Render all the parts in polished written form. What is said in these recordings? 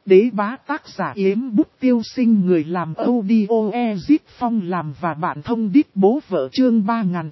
đế bá tác giả Yếm Bút Tiêu Sinh, người làm audio Ezit Phong làm và bạn thông đít bố vợ, chương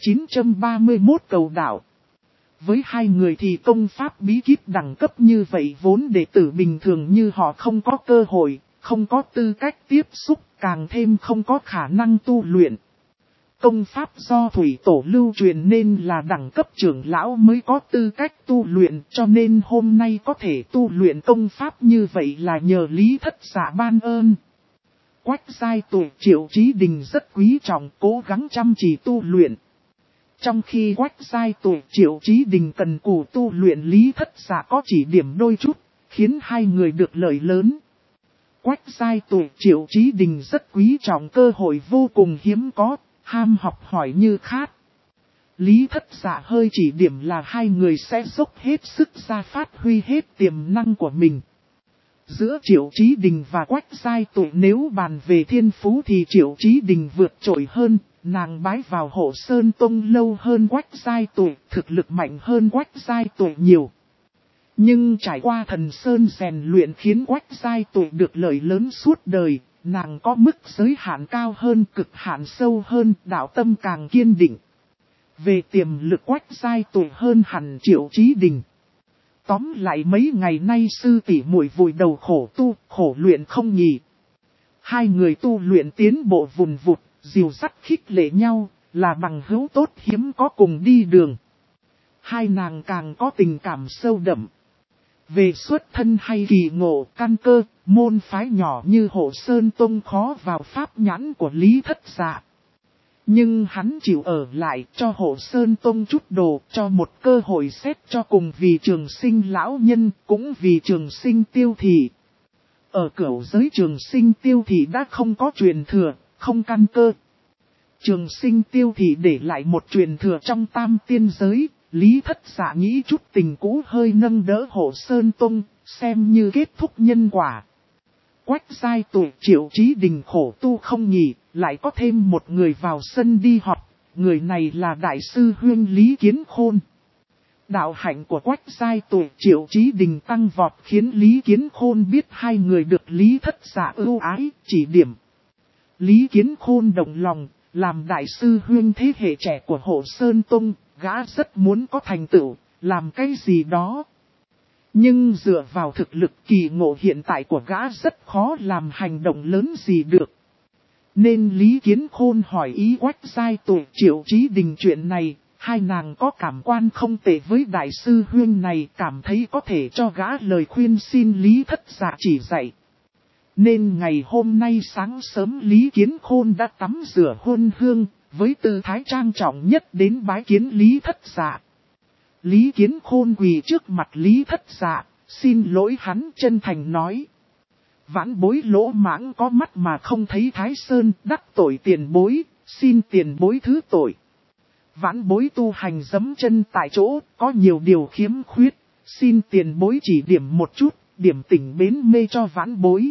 3931 cầu đạo. Với hai người thì công pháp bí kíp đẳng cấp như vậy vốn đệ tử bình thường như họ không có cơ hội, không có tư cách tiếp xúc, càng thêm không có khả năng tu luyện. Công pháp do thủy tổ lưu truyền nên là đẳng cấp trưởng lão mới có tư cách tu luyện, cho nên hôm nay có thể tu luyện công pháp như vậy là nhờ Lý Thất Dạ ban ơn. Quách giai tuổi Triệu Chí Đình rất quý trọng, cố gắng chăm chỉ tu luyện. Trong khi Quách giai tuổi Triệu Chí Đình cần cù tu luyện, Lý Thất Dạ có chỉ điểm đôi chút, khiến hai người được lợi lớn. Quách giai tuổi Triệu Chí Đình rất quý trọng cơ hội vô cùng hiếm có, ham học hỏi như khát. Lý Thất Dạ hơi chỉ điểm là hai người sẽ dốc hết sức ra phát huy hết tiềm năng của mình. Giữa Triệu Chí Đình và Quách giai tuổi nếu bàn về thiên phú thì Triệu Chí Đình vượt trội hơn, nàng bái vào Hộ Sơn Tông lâu hơn Quách giai tuổi, thực lực mạnh hơn Quách giai tuổi nhiều. Nhưng trải qua Thần Sơn rèn luyện khiến Quách giai tuổi được lợi lớn suốt đời, nàng có mức giới hạn cao hơn, cực hạn sâu hơn, đạo tâm càng kiên định. Về tiềm lực Quách giai tuổi hơn hẳn Triệu Chí Đình. Tóm lại mấy ngày nay sư tỷ muội vùi đầu khổ tu, khổ luyện không nghỉ. Hai người tu luyện tiến bộ vùn vụt, dìu dắt khích lệ nhau, là bằng hữu tốt hiếm có cùng đi đường. Hai nàng càng có tình cảm sâu đậm. Về xuất thân hay kỳ ngộ, căn cơ, môn phái nhỏ như Hộ Sơn Tông khó vào pháp nhãn của Lý Thất Dạ. Nhưng hắn chịu ở lại cho Hộ Sơn Tông chút đồ, cho một cơ hội xét cho cùng vì Trường Sinh lão nhân, cũng vì Trường Sinh Tiêu Thị. Ở cửu giới Trường Sinh Tiêu Thị đã không có truyền thừa, không căn cơ. Trường Sinh Tiêu Thị để lại một truyền thừa trong tam tiên giới. Lý Thất Dạ nghĩ chút tình cũ hơi nâng đỡ Hộ Sơn Tông, xem như kết thúc nhân quả. Quách giai tuổi Triệu Chí Đình khổ tu không nghỉ, lại có thêm một người vào sân đi học, người này là Đại sư huynh Lý Kiến Khôn. Đạo hạnh của Quách giai tuổi Triệu Chí Đình tăng vọt khiến Lý Kiến Khôn biết hai người được Lý Thất Dạ ưu ái, chỉ điểm. Lý Kiến Khôn động lòng, làm Đại sư huynh thế hệ trẻ của Hộ Sơn Tông. Gã rất muốn có thành tựu, làm cái gì đó. Nhưng dựa vào thực lực kỳ ngộ hiện tại của gã rất khó làm hành động lớn gì được. Nên Lý Kiến Khôn hỏi ý Quách giai tuổi Triệu Chí Đình chuyện này, hai nàng có cảm quan không tệ với Đại sư huynh này, cảm thấy có thể cho gã lời khuyên xin Lý Thất Dạ chỉ dạy. Nên ngày hôm nay sáng sớm Lý Kiến Khôn đã tắm rửa huân hương, với tư thái trang trọng nhất đến bái kiến Lý Thất Dạ. Lý Kiến Khôn quỳ trước mặt Lý Thất Dạ, xin lỗi hắn chân thành nói. Vãn bối lỗ mãng có mắt mà không thấy Thái Sơn, đắc tội tiền bối, xin tiền bối thứ tội. Vãn bối tu hành giẫm chân tại chỗ, có nhiều điều khiếm khuyết, xin tiền bối chỉ điểm một chút, điểm tỉnh bến mê cho vãn bối.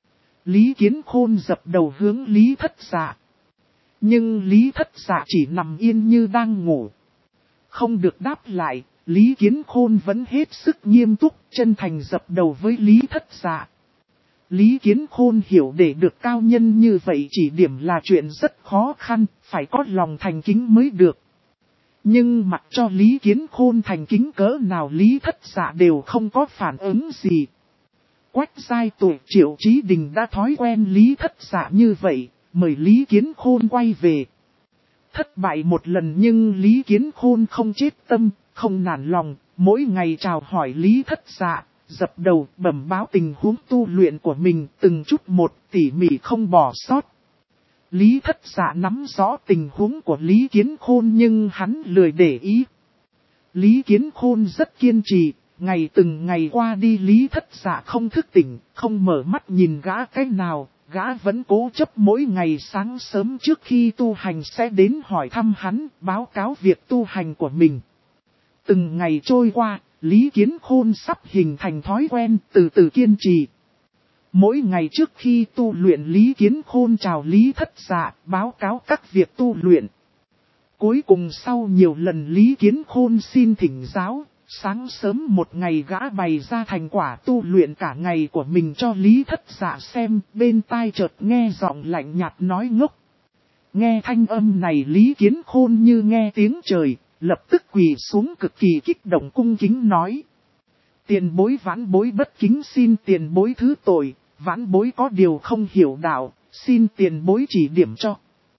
Lý Kiến Khôn dập đầu hướng Lý Thất Dạ. Nhưng Lý Thất Dạ chỉ nằm yên như đang ngủ. Không được đáp lại, Lý Kiến Khôn vẫn hết sức nghiêm túc, chân thành dập đầu với Lý Thất Dạ. Lý Kiến Khôn hiểu để được cao nhân như vậy chỉ điểm là chuyện rất khó khăn, phải có lòng thành kính mới được. Nhưng mặc cho Lý Kiến Khôn thành kính cỡ nào Lý Thất Dạ đều không có phản ứng gì. Quách giai tuổi Triệu Chí Đình đã thói quen Lý Thất Dạ như vậy. Mời Lý Kiến Khôn quay về. Thất bại một lần nhưng Lý Kiến Khôn không chết tâm, không nản lòng, mỗi ngày chào hỏi Lý Thất Dạ, dập đầu bẩm báo tình huống tu luyện của mình từng chút một tỉ mỉ không bỏ sót. Lý Thất Dạ nắm rõ tình huống của Lý Kiến Khôn nhưng hắn lười để ý. Lý Kiến Khôn rất kiên trì, ngày từng ngày qua đi Lý Thất Dạ không thức tỉnh, không mở mắt nhìn gã cái nào. Gã vẫn cố chấp mỗi ngày sáng sớm trước khi tu hành sẽ đến hỏi thăm hắn, báo cáo việc tu hành của mình. Từng ngày trôi qua, Lý Kiến Khôn sắp hình thành thói quen, từ từ kiên trì. Mỗi ngày trước khi tu luyện Lý Kiến Khôn chào Lý Thất Dạ, báo cáo các việc tu luyện. Cuối cùng sau nhiều lần Lý Kiến Khôn xin thỉnh giáo, Sáng sớm một ngày gã bày ra thành quả tu luyện cả ngày của mình cho Lý Thất Dạ xem, bên tai chợt nghe giọng lạnh nhạt nói ngốc. Nghe thanh âm này Lý Kiến Khôn như nghe tiếng trời, lập tức quỳ xuống cực kỳ kích động cung kính nói. Tiền bối vãn bối bất kính xin tiền bối thứ tội, vãn bối có điều không hiểu đạo, xin tiền bối chỉ điểm cho.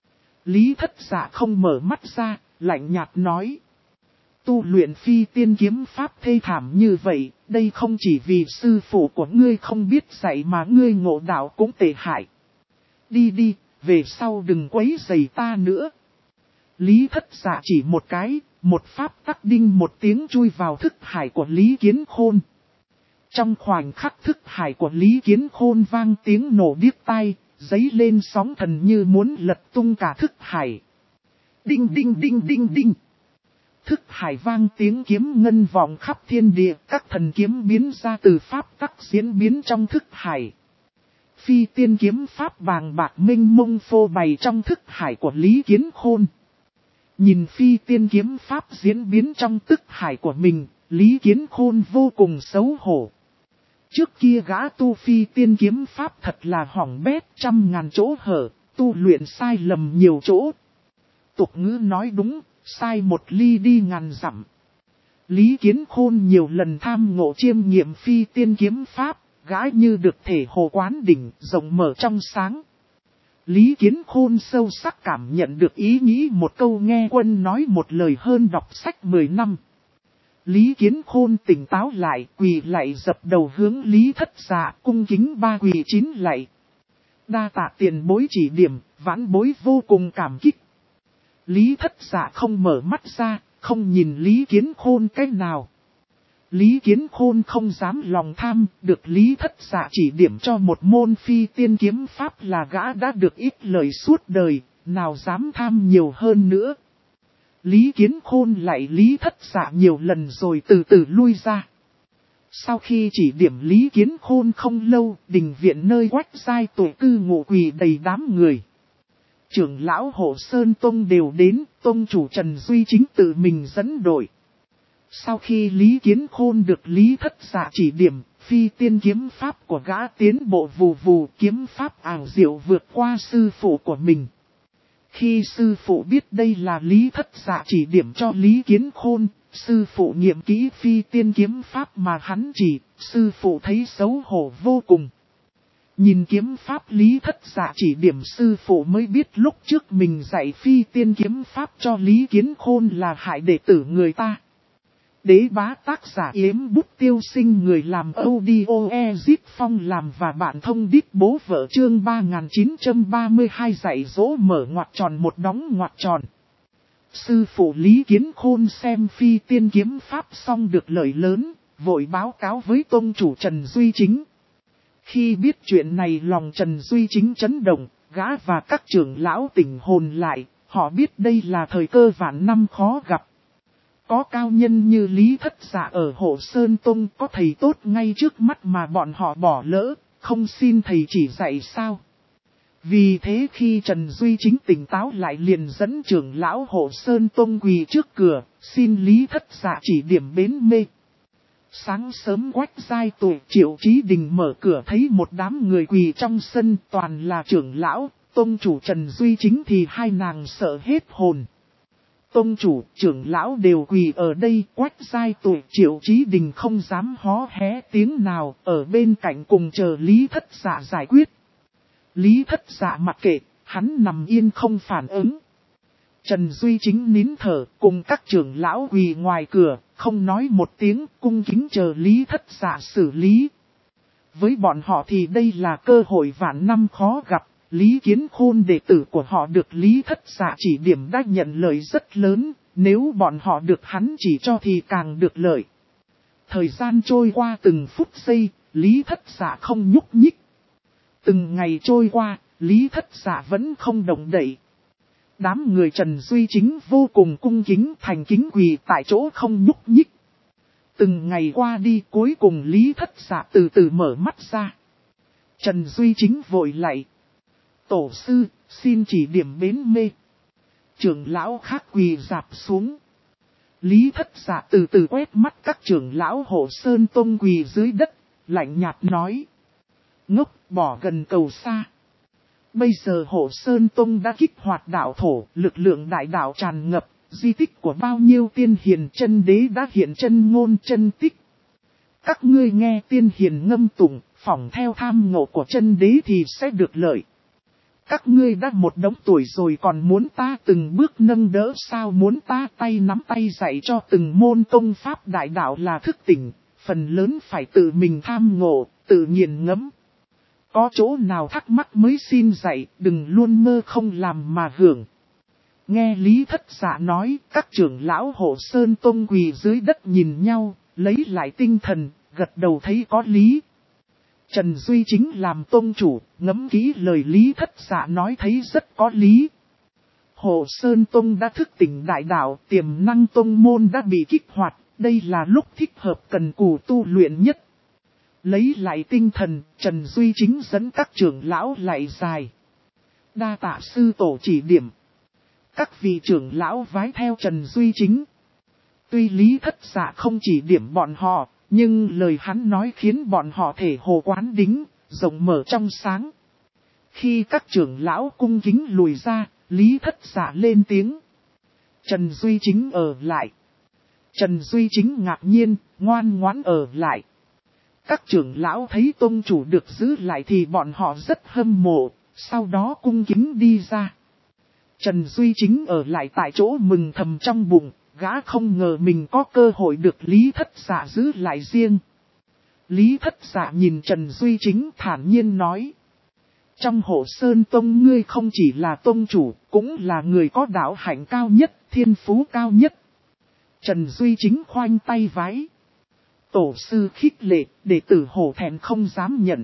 Lý Thất Dạ không mở mắt ra, lạnh nhạt nói. Tu luyện phi tiên kiếm pháp thê thảm như vậy, đây không chỉ vì sư phụ của ngươi không biết dạy mà ngươi ngộ đạo cũng tệ hại. Đi đi, về sau đừng quấy rầy ta nữa. Lý Thất Dạ chỉ một cái, một pháp tắc đinh một tiếng chui vào thức hải của Lý Kiến Khôn. Trong khoảnh khắc thức hải của Lý Kiến Khôn vang tiếng nổ điếc tai, dấy lên sóng thần như muốn lật tung cả thức hải. Đinh đinh đinh đinh đinh. Thức hải vang tiếng kiếm ngân vọng khắp thiên địa, các thần kiếm biến ra từ pháp tắc diễn biến trong thức hải. Phi tiên kiếm pháp bàng bạc minh mông phô bày trong thức hải của Lý Kiến Khôn. Nhìn phi tiên kiếm pháp diễn biến trong thức hải của mình, Lý Kiến Khôn vô cùng xấu hổ. Trước kia gã tu phi tiên kiếm pháp thật là hỏng bét, trăm ngàn chỗ hở, tu luyện sai lầm nhiều chỗ. Tục ngữ nói đúng, sai một ly đi ngàn dặm. Lý Kiến Khôn nhiều lần tham ngộ chiêm nghiệm phi tiên kiếm pháp, gã như được thể hồ quán đỉnh, rộng mở trong sáng. Lý Kiến Khôn sâu sắc cảm nhận được ý nghĩ một câu nghe quân nói một lời hơn đọc sách 10 năm. Lý Kiến Khôn tỉnh táo lại, quỳ lạy dập đầu hướng Lý Thất Dạ cung kính ba quỳ chín lạy. Đa tạ tiền bối chỉ điểm, vãn bối vô cùng cảm kích. Lý Thất Dạ không mở mắt ra, không nhìn Lý Kiến Khôn cách nào. Lý Kiến Khôn không dám lòng tham, được Lý Thất Dạ chỉ điểm cho một môn phi tiên kiếm pháp là gã đã được ít lời suốt đời, nào dám tham nhiều hơn nữa. Lý Kiến Khôn lại Lý Thất Dạ nhiều lần rồi từ từ lui ra. Sau khi chỉ điểm Lý Kiến Khôn không lâu, đình viện nơi Quách Giai tổ cư ngụ quỳ đầy đám người. Trưởng lão Hộ Sơn Tông đều đến, Tông chủ Trần Duy Chính tự mình dẫn đội. Sau khi Lý Kiến Khôn được Lý Thất Dạ chỉ điểm, phi tiên kiếm pháp của gã tiến bộ vù vù, kiếm pháp ảo diệu vượt qua sư phụ của mình. Khi sư phụ biết đây là Lý Thất Dạ chỉ điểm cho Lý Kiến Khôn, sư phụ nghiệm kỹ phi tiên kiếm pháp mà hắn chỉ, sư phụ thấy xấu hổ vô cùng. Nhìn kiếm pháp Lý Thất Dạ chỉ điểm sư phụ mới biết lúc trước mình dạy phi tiên kiếm pháp cho Lý Kiến Khôn là hại đệ tử người ta. Đế bá tác giả Yếm Bút Tiêu Sinh, người làm audio Ezip Phong làm và bạn thông đít bố vợ chương 3932 dạy dỗ mở ngoặc tròn một đóng ngoặc tròn. Sư phụ Lý Kiến Khôn xem phi tiên kiếm pháp xong được lợi lớn, vội báo cáo với tông chủ Trần Duy Chính. Khi biết chuyện này lòng Trần Duy Chính chấn động, gã và các trưởng lão tỉnh hồn lại, họ biết đây là thời cơ vạn năm khó gặp. Có cao nhân như Lý Thất Dạ ở Hộ Sơn Tông, có thầy tốt ngay trước mắt mà bọn họ bỏ lỡ, không xin thầy chỉ dạy sao. Vì thế khi Trần Duy Chính tỉnh táo lại liền dẫn trưởng lão Hộ Sơn Tông quỳ trước cửa, xin Lý Thất Dạ chỉ điểm bến mê. Sáng sớm Quách Giai tuổi Triệu Chí Đình mở cửa thấy một đám người quỳ trong sân, toàn là trưởng lão, tông chủ Trần Duy Chính thì hai nàng sợ hết hồn. Tông chủ, trưởng lão đều quỳ ở đây, Quách Giai tuổi Triệu Chí Đình không dám hó hé tiếng nào, ở bên cạnh cùng chờ Lý Thất Dạ giải quyết. Lý Thất Dạ mặc kệ, hắn nằm yên không phản ứng. Trần Duy Chính nín thở, cùng các trưởng lão quỳ ngoài cửa, không nói một tiếng, cung kính chờ Lý Thất Dạ xử lý. Với bọn họ thì đây là cơ hội vạn năm khó gặp, Lý Kiến Khôn đệ tử của họ được Lý Thất Dạ chỉ điểm đã nhận lợi rất lớn, nếu bọn họ được hắn chỉ cho thì càng được lợi. Thời gian trôi qua từng phút giây, Lý Thất Dạ không nhúc nhích. Từng ngày trôi qua, Lý Thất Dạ vẫn không động đậy. Đám người Trần Duy Chính vô cùng cung kính thành kính quỳ tại chỗ không nhúc nhích. Từng ngày qua đi cuối cùng Lý Thất Dạ từ từ mở mắt ra. Trần Duy Chính vội lạy. Tổ sư, xin chỉ điểm bến mê. Trưởng lão khác quỳ rạp xuống. Lý Thất Dạ từ từ quét mắt các trưởng lão Hộ Sơn Tông quỳ dưới đất, lạnh nhạt nói. Ngốc, bỏ gần cầu xa. Bây giờ Hộ Sơn Tông đã kích hoạt đạo thổ, lực lượng đại đạo tràn ngập, di tích của bao nhiêu tiên hiền chân đế đã hiện chân ngôn chân tích. Các ngươi nghe tiên hiền ngâm tụng, phỏng theo tham ngộ của chân đế thì sẽ được lợi. Các ngươi đã một đống tuổi rồi còn muốn ta từng bước nâng đỡ sao, muốn ta tay nắm tay dạy cho từng môn công pháp đại đạo là thức tỉnh, phần lớn phải tự mình tham ngộ, tự nghiền ngẫm. Có chỗ nào thắc mắc mới xin dạy, đừng luôn mơ không làm mà hưởng. Nghe Lý Thất Dạ nói, các trưởng lão Hộ Sơn Tông quỳ dưới đất nhìn nhau, lấy lại tinh thần, gật đầu thấy có lý. Trần Duy Chính làm tông chủ, ngẫm kỹ lời Lý Thất Dạ nói thấy rất có lý. Hộ Sơn Tông đã thức tỉnh đại đạo, tiềm năng tông môn đã bị kích hoạt, đây là lúc thích hợp cần cù tu luyện nhất. Lấy lại tinh thần, Trần Duy Chính dẫn các trưởng lão lại dài. Đa tạ sư tổ chỉ điểm. Các vị trưởng lão vái theo Trần Duy Chính. Tuy Lý Thất Dạ không chỉ điểm bọn họ, nhưng lời hắn nói khiến bọn họ thể hồ quán đính, rộng mở trong sáng. Khi các trưởng lão cung kính lùi ra, Lý Thất Dạ lên tiếng. Trần Duy Chính ở lại. Trần Duy Chính ngạc nhiên, ngoan ngoãn ở lại. Các trưởng lão thấy tông chủ được giữ lại thì bọn họ rất hâm mộ, sau đó cung kính đi ra. Trần Duy Chính ở lại tại chỗ mừng thầm trong bụng, gã không ngờ mình có cơ hội được Lý Thất Dạ giữ lại riêng. Lý Thất Dạ nhìn Trần Duy Chính thản nhiên nói. Trong Hộ Sơn Tông ngươi không chỉ là tông chủ, cũng là người có đạo hạnh cao nhất, thiên phú cao nhất. Trần Duy Chính khoanh tay vái. Tổ sư khích lệ, đệ tử hổ thẹn không dám nhận.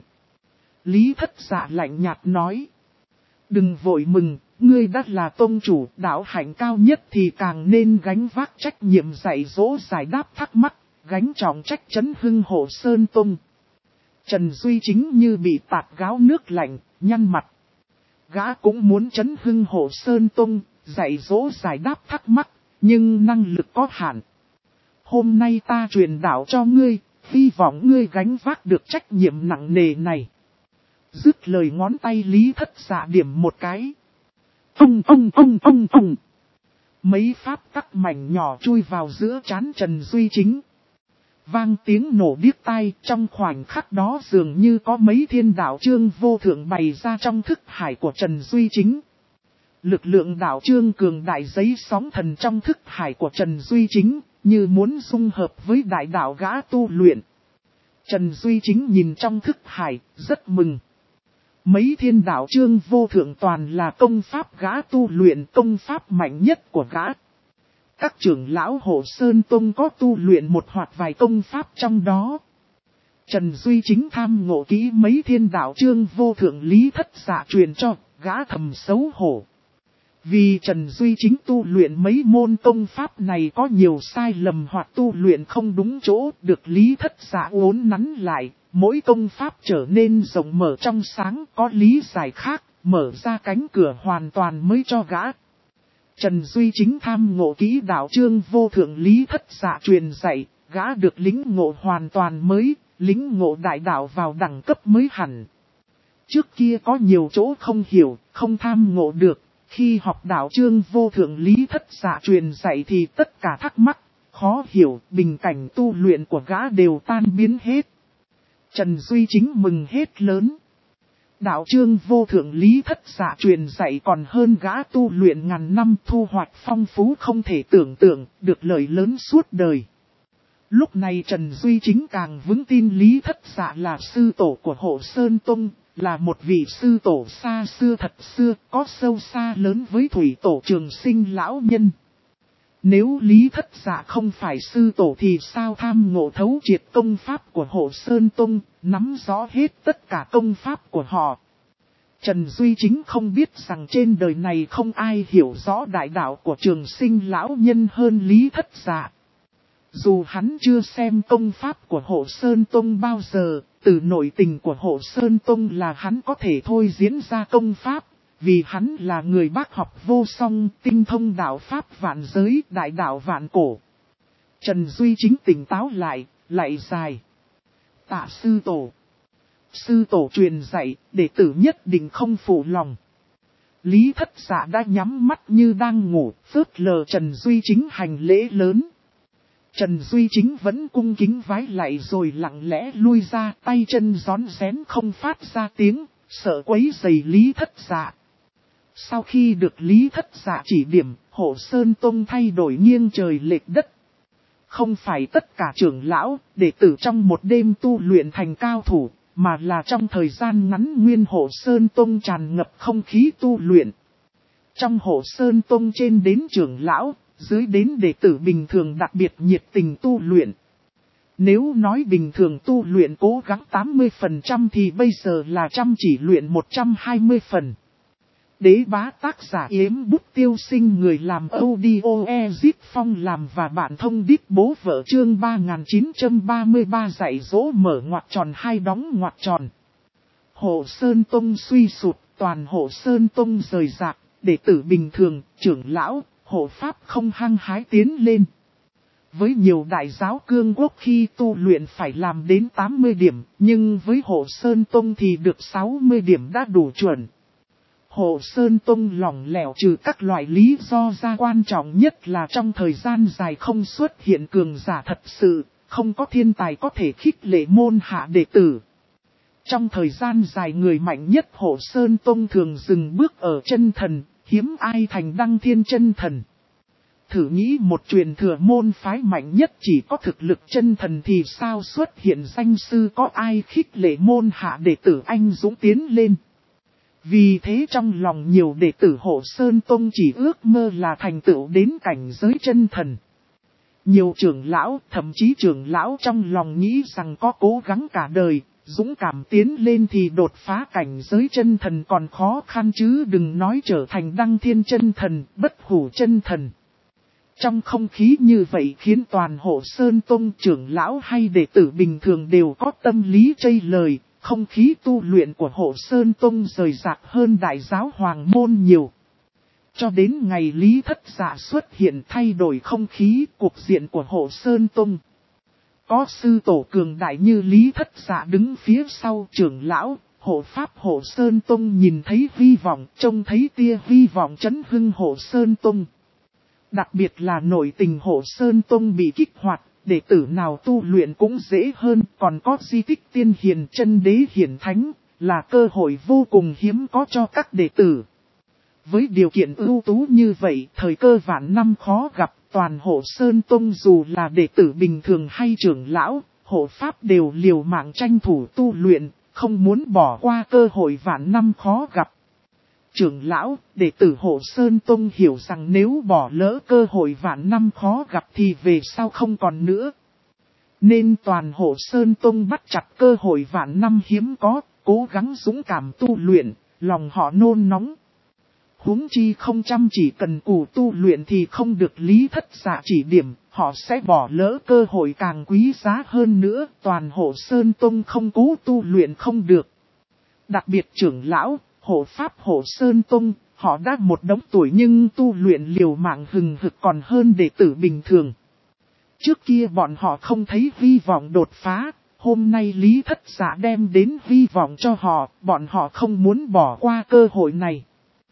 Lý Thất Dạ lạnh nhạt nói. Đừng vội mừng, ngươi đã là tông chủ, đạo hạnh cao nhất thì càng nên gánh vác trách nhiệm dạy dỗ giải đáp thắc mắc, gánh trọng trách trấn hưng Hộ Sơn Tông. Trần Duy Chính như bị tạt gáo nước lạnh, nhăn mặt. Gã cũng muốn trấn hưng Hộ Sơn Tông, dạy dỗ giải đáp thắc mắc, nhưng năng lực có hạn. Hôm nay ta truyền đạo cho ngươi, hy vọng ngươi gánh vác được trách nhiệm nặng nề này. Dứt lời ngón tay Lý Thất Dạ điểm một cái. Ông. Mấy pháp tắc mảnh nhỏ chui vào giữa trán Trần Duy Chính. Vang tiếng nổ điếc tai, trong khoảnh khắc đó dường như có mấy thiên đạo chương vô thượng bày ra trong thức hải của Trần Duy Chính. Lực lượng đạo chương cường đại giấy sóng thần trong thức hải của Trần Duy Chính, như muốn dung hợp với đại đạo gã tu luyện. Trần Duy Chính nhìn trong thức hải, rất mừng. Mấy thiên đạo chương vô thượng toàn là công pháp gã tu luyện, công pháp mạnh nhất của gã. Các trưởng lão Hộ Sơn Tông có tu luyện một hoặc vài công pháp trong đó. Trần Duy Chính tham ngộ kỹ mấy thiên đạo chương vô thượng Lý Thất Dạ truyền cho, gã thầm xấu hổ. Vì Trần Duy Chính tu luyện mấy môn công pháp này có nhiều sai lầm hoặc tu luyện không đúng chỗ, được Lý Thất Dạ uốn nắn lại, mỗi công pháp trở nên rộng mở trong sáng, có lý giải khác, mở ra cánh cửa hoàn toàn mới cho gã. Trần Duy Chính tham ngộ kỹ đạo chương vô thượng Lý Thất Dạ truyền dạy, gã được lĩnh ngộ hoàn toàn mới, lĩnh ngộ đại đạo vào đẳng cấp mới hẳn. Trước kia có nhiều chỗ không hiểu, không tham ngộ được. Khi học đạo chương vô thượng Lý Thất Dạ truyền dạy thì tất cả thắc mắc, khó hiểu, bình cảnh tu luyện của gã đều tan biến hết. Trần Duy Chính mừng hết lớn. Đạo chương vô thượng Lý Thất Dạ truyền dạy còn hơn gã tu luyện ngàn năm, thu hoạch phong phú không thể tưởng tượng, được lợi lớn suốt đời. Lúc này Trần Duy Chính càng vững tin Lý Thất Dạ là sư tổ của Hộ Sơn Tông. Là một vị sư tổ xa xưa thật xưa, có sâu xa lớn với thủy tổ Trường Sinh lão nhân. Nếu Lý Thất Dạ không phải sư tổ thì sao tham ngộ thấu triệt công pháp của Hộ Sơn Tông, nắm rõ hết tất cả công pháp của họ. Trần Duy Chính không biết rằng trên đời này không ai hiểu rõ đại đạo của Trường Sinh lão nhân hơn Lý Thất Dạ. Dù hắn chưa xem công pháp của Hộ Sơn Tông bao giờ, từ nội tình của Hộ Sơn Tông là hắn có thể thôi diễn ra công pháp, vì hắn là người bác học vô song, tinh thông đạo pháp vạn giới, đại đạo vạn cổ. Trần Duy Chính tỉnh táo lại, lạy dài. Tạ sư tổ. Sư tổ truyền dạy, đệ tử nhất định không phụ lòng. Lý Thất Dạ đã nhắm mắt như đang ngủ, phớt lờ Trần Duy Chính hành lễ lớn. Trần Duy Chính vẫn cung kính vái lạy rồi lặng lẽ lui ra, tay chân rón rén không phát ra tiếng, sợ quấy rầy Lý Thất Dạ. Sau khi được Lý Thất Dạ chỉ điểm, Hộ Sơn Tông thay đổi nghiêng trời lệch đất. Không phải tất cả trưởng lão, đệ tử trong một đêm tu luyện thành cao thủ, mà là trong thời gian ngắn nguyên Hộ Sơn Tông tràn ngập không khí tu luyện. Trong Hộ Sơn Tông trên đến trưởng lão, dưới đến đệ tử bình thường đặc biệt nhiệt tình tu luyện. Nếu nói bình thường tu luyện cố gắng 80% thì bây giờ là chăm chỉ luyện 120%. Đế bá tác giả Yếm Bút Tiêu Sinh, người làm audio Ezip Phong làm và bạn thông đít bố vợ, chương 3933 dạy dỗ mở ngoặc tròn hai đóng ngoặc tròn. Hộ Sơn Tông suy sụp, toàn Hộ Sơn Tông rời rạc, đệ tử bình thường, trưởng lão, hộ pháp không hăng hái tiến lên. Với nhiều đại giáo cương quốc khi tu luyện phải làm đến 80 điểm, nhưng với Hộ Sơn Tông thì được 60 điểm đã đủ chuẩn. Hộ Sơn Tông lỏng lẻo trừ các loại lý do ra, quan trọng nhất là trong thời gian dài không xuất hiện cường giả thật sự, không có thiên tài có thể khích lệ môn hạ đệ tử. Trong thời gian dài người mạnh nhất Hộ Sơn Tông thường dừng bước ở chân thần, hiếm ai thành đăng thiên chân thần. Thử nghĩ một truyền thừa môn phái mạnh nhất chỉ có thực lực chân thần thì sao xuất hiện danh sư, có ai khích lệ môn hạ đệ tử anh dũng tiến lên. Vì thế trong lòng nhiều đệ tử Hộ Sơn Tông chỉ ước mơ là thành tựu đến cảnh giới chân thần. Nhiều trưởng lão, thậm chí trưởng lão trong lòng nghĩ rằng có cố gắng cả đời, dũng cảm tiến lên thì đột phá cảnh giới chân thần còn khó khăn chứ đừng nói trở thành đăng thiên chân thần, bất hủ chân thần. Trong không khí như vậy khiến toàn Hộ Sơn Tông trưởng lão hay đệ tử bình thường đều có tâm lý chây lời. Không khí tu luyện của Hộ Sơn Tông rời rạc hơn đại giáo Hoàng Môn nhiều. Cho đến ngày Lý Thất Dạ xuất hiện thay đổi không khí cuộc diện của Hộ Sơn Tông. Có sư tổ cường đại như Lý Thất Dạ đứng phía sau, trưởng lão, hộ pháp Hộ Sơn Tông nhìn thấy hy vọng, trông thấy tia hy vọng chấn hưng Hộ Sơn Tông. Đặc biệt là nội tình Hộ Sơn Tông bị kích hoạt. Đệ tử nào tu luyện cũng dễ hơn, còn có di tích tiên hiền chân đế hiển thánh, là cơ hội vô cùng hiếm có cho các đệ tử. Với điều kiện ưu tú như vậy, thời cơ vạn năm khó gặp, toàn Hộ Sơn Tông dù là đệ tử bình thường hay trưởng lão, hộ pháp đều liều mạng tranh thủ tu luyện, không muốn bỏ qua cơ hội vạn năm khó gặp. Trưởng lão, đệ tử Hộ Sơn Tông hiểu rằng nếu bỏ lỡ cơ hội vạn năm khó gặp thì về sau không còn nữa. Nên toàn Hộ Sơn Tông bắt chặt cơ hội vạn năm hiếm có, cố gắng dũng cảm tu luyện, lòng họ nôn nóng. Huống chi không chăm chỉ cần cù tu luyện thì không được Lý Thất Dạ chỉ điểm, họ sẽ bỏ lỡ cơ hội càng quý giá hơn nữa, toàn Hộ Sơn Tông không cố tu luyện không được. Đặc biệt trưởng lão, hộ pháp Hộ Sơn Tông, họ đã một đống tuổi nhưng tu luyện liều mạng hừng hực còn hơn đệ tử bình thường. Trước kia bọn họ không thấy hy vọng đột phá, hôm nay Lý Thất Dạ đem đến hy vọng cho họ, bọn họ không muốn bỏ qua cơ hội này.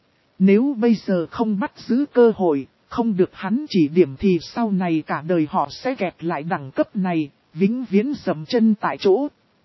Nếu bây giờ không bắt giữ cơ hội, không được hắn chỉ điểm thì sau này cả đời họ sẽ kẹt lại đẳng cấp này, vĩnh viễn dậm chân tại chỗ.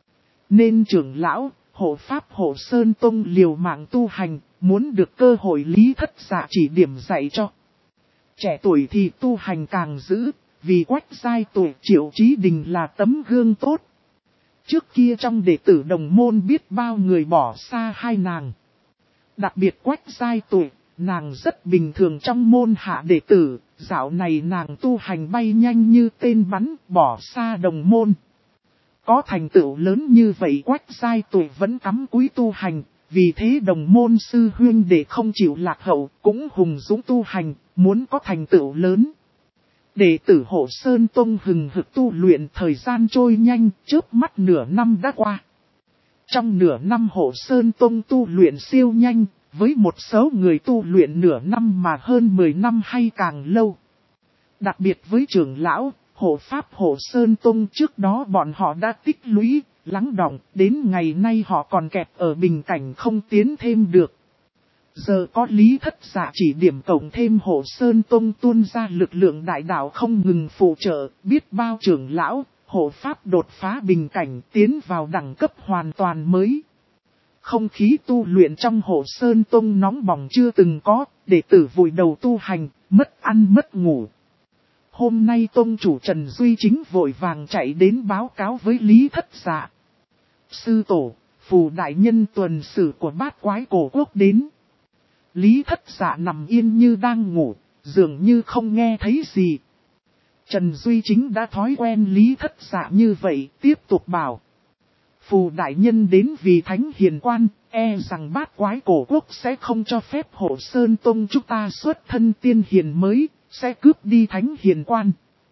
Nên trưởng lão, hộ pháp Hộ Sơn Tông liều mạng tu hành, muốn được cơ hội Lý Thất Dạ chỉ điểm dạy cho. Trẻ tuổi thì tu hành càng dữ, vì Quách giai tuổi Triệu Chí Đình là tấm gương tốt. Trước kia trong đệ tử đồng môn biết bao người bỏ xa hai nàng. Đặc biệt Quách giai tuổi, nàng rất bình thường trong môn hạ đệ tử, dạo này nàng tu hành bay nhanh như tên bắn, bỏ xa đồng môn. Có thành tựu lớn như vậy Quách giai tuổi vẫn cắm cúi tu hành, vì thế đồng môn sư huynh đệ không chịu lạc hậu, cũng hùng dũng tu hành, muốn có thành tựu lớn. Đệ tử Hộ Sơn Tông hừng hực tu luyện, thời gian trôi nhanh, chớp mắt nửa năm đã qua. Trong nửa năm Hộ Sơn Tông tu luyện siêu nhanh, với một số người tu luyện nửa năm mà hơn 10 năm hay càng lâu. Đặc biệt với trưởng lão, hộ pháp hộ Sơn Tông trước đó bọn họ đã tích lũy, lắng đọng, đến ngày nay họ còn kẹt ở bình cảnh không tiến thêm được. Giờ có Lý Thất Dạ chỉ điểm cộng thêm hộ Sơn Tông tuôn ra lực lượng đại đạo không ngừng phụ trợ, biết bao trưởng lão, hộ pháp đột phá bình cảnh tiến vào đẳng cấp hoàn toàn mới. Không khí tu luyện trong hộ Sơn Tông nóng bỏng chưa từng có, đệ tử vùi đầu tu hành, mất ăn mất ngủ. Hôm nay Tông chủ Trần Duy Chính vội vàng chạy đến báo cáo với Lý Thất Dạ. Sư tổ, phù đại nhân tuần sử của bát quái cổ quốc đến. Lý Thất Dạ nằm yên như đang ngủ, dường như không nghe thấy gì. Trần Duy Chính đã thói quen Lý Thất Dạ như vậy, tiếp tục bảo. Phù đại nhân đến vì thánh hiền quan, e rằng bát quái cổ quốc sẽ không cho phép hộ Sơn Tông chúng ta xuất thân tiên hiền mới, sẽ cướp đi thánh hiền quan.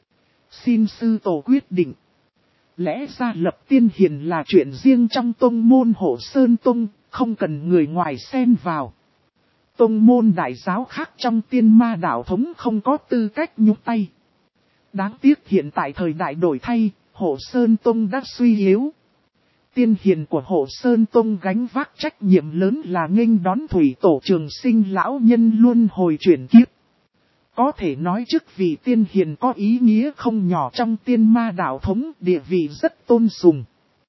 Xin sư tổ quyết định. Lẽ ra lập tiên hiền là chuyện riêng trong tông môn hộ Sơn Tông, không cần người ngoài xen vào. Tông môn đại giáo khác trong tiên ma đạo thống không có tư cách nhúc tay. Đáng tiếc hiện tại thời đại đổi thay, hộ Sơn Tông đã suy yếu. Tiên hiền của hộ Sơn Tông gánh vác trách nhiệm lớn là nghênh đón thủy tổ trường sinh lão nhân luân hồi chuyển kiếp. Có thể nói chức vị tiên hiền có ý nghĩa không nhỏ trong tiên ma đạo thống, địa vị rất tôn sùng.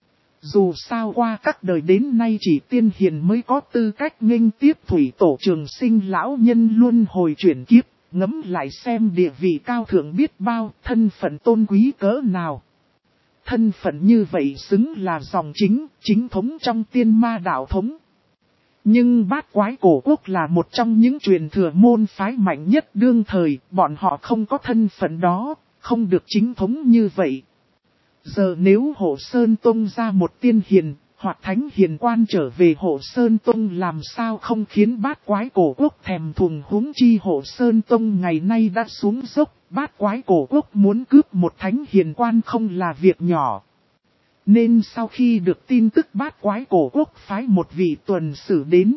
Dù sao qua các đời đến nay chỉ tiên hiền mới có tư cách nghênh tiếp thủy tổ trường sinh lão nhân luân hồi chuyển kiếp, ngẫm lại xem địa vị cao thượng biết bao, thân phận tôn quý cỡ nào. Thân phận như vậy xứng là dòng chính thống trong tiên ma đạo thống. Nhưng bát quái cổ quốc là một trong những truyền thừa môn phái mạnh nhất đương thời, bọn họ không có thân phận đó, không được chính thống như vậy. Giờ nếu hộ Sơn Tông ra một tiên hiền, hoặc thánh hiền quan trở về hộ Sơn Tông làm sao không khiến bát quái cổ quốc thèm thuồng, huống chi hộ Sơn Tông ngày nay đã xuống dốc, bát quái cổ quốc muốn cướp một thánh hiền quan không là việc nhỏ. Nên sau khi được tin tức bát quái cổ quốc phái một vị tuần sử đến.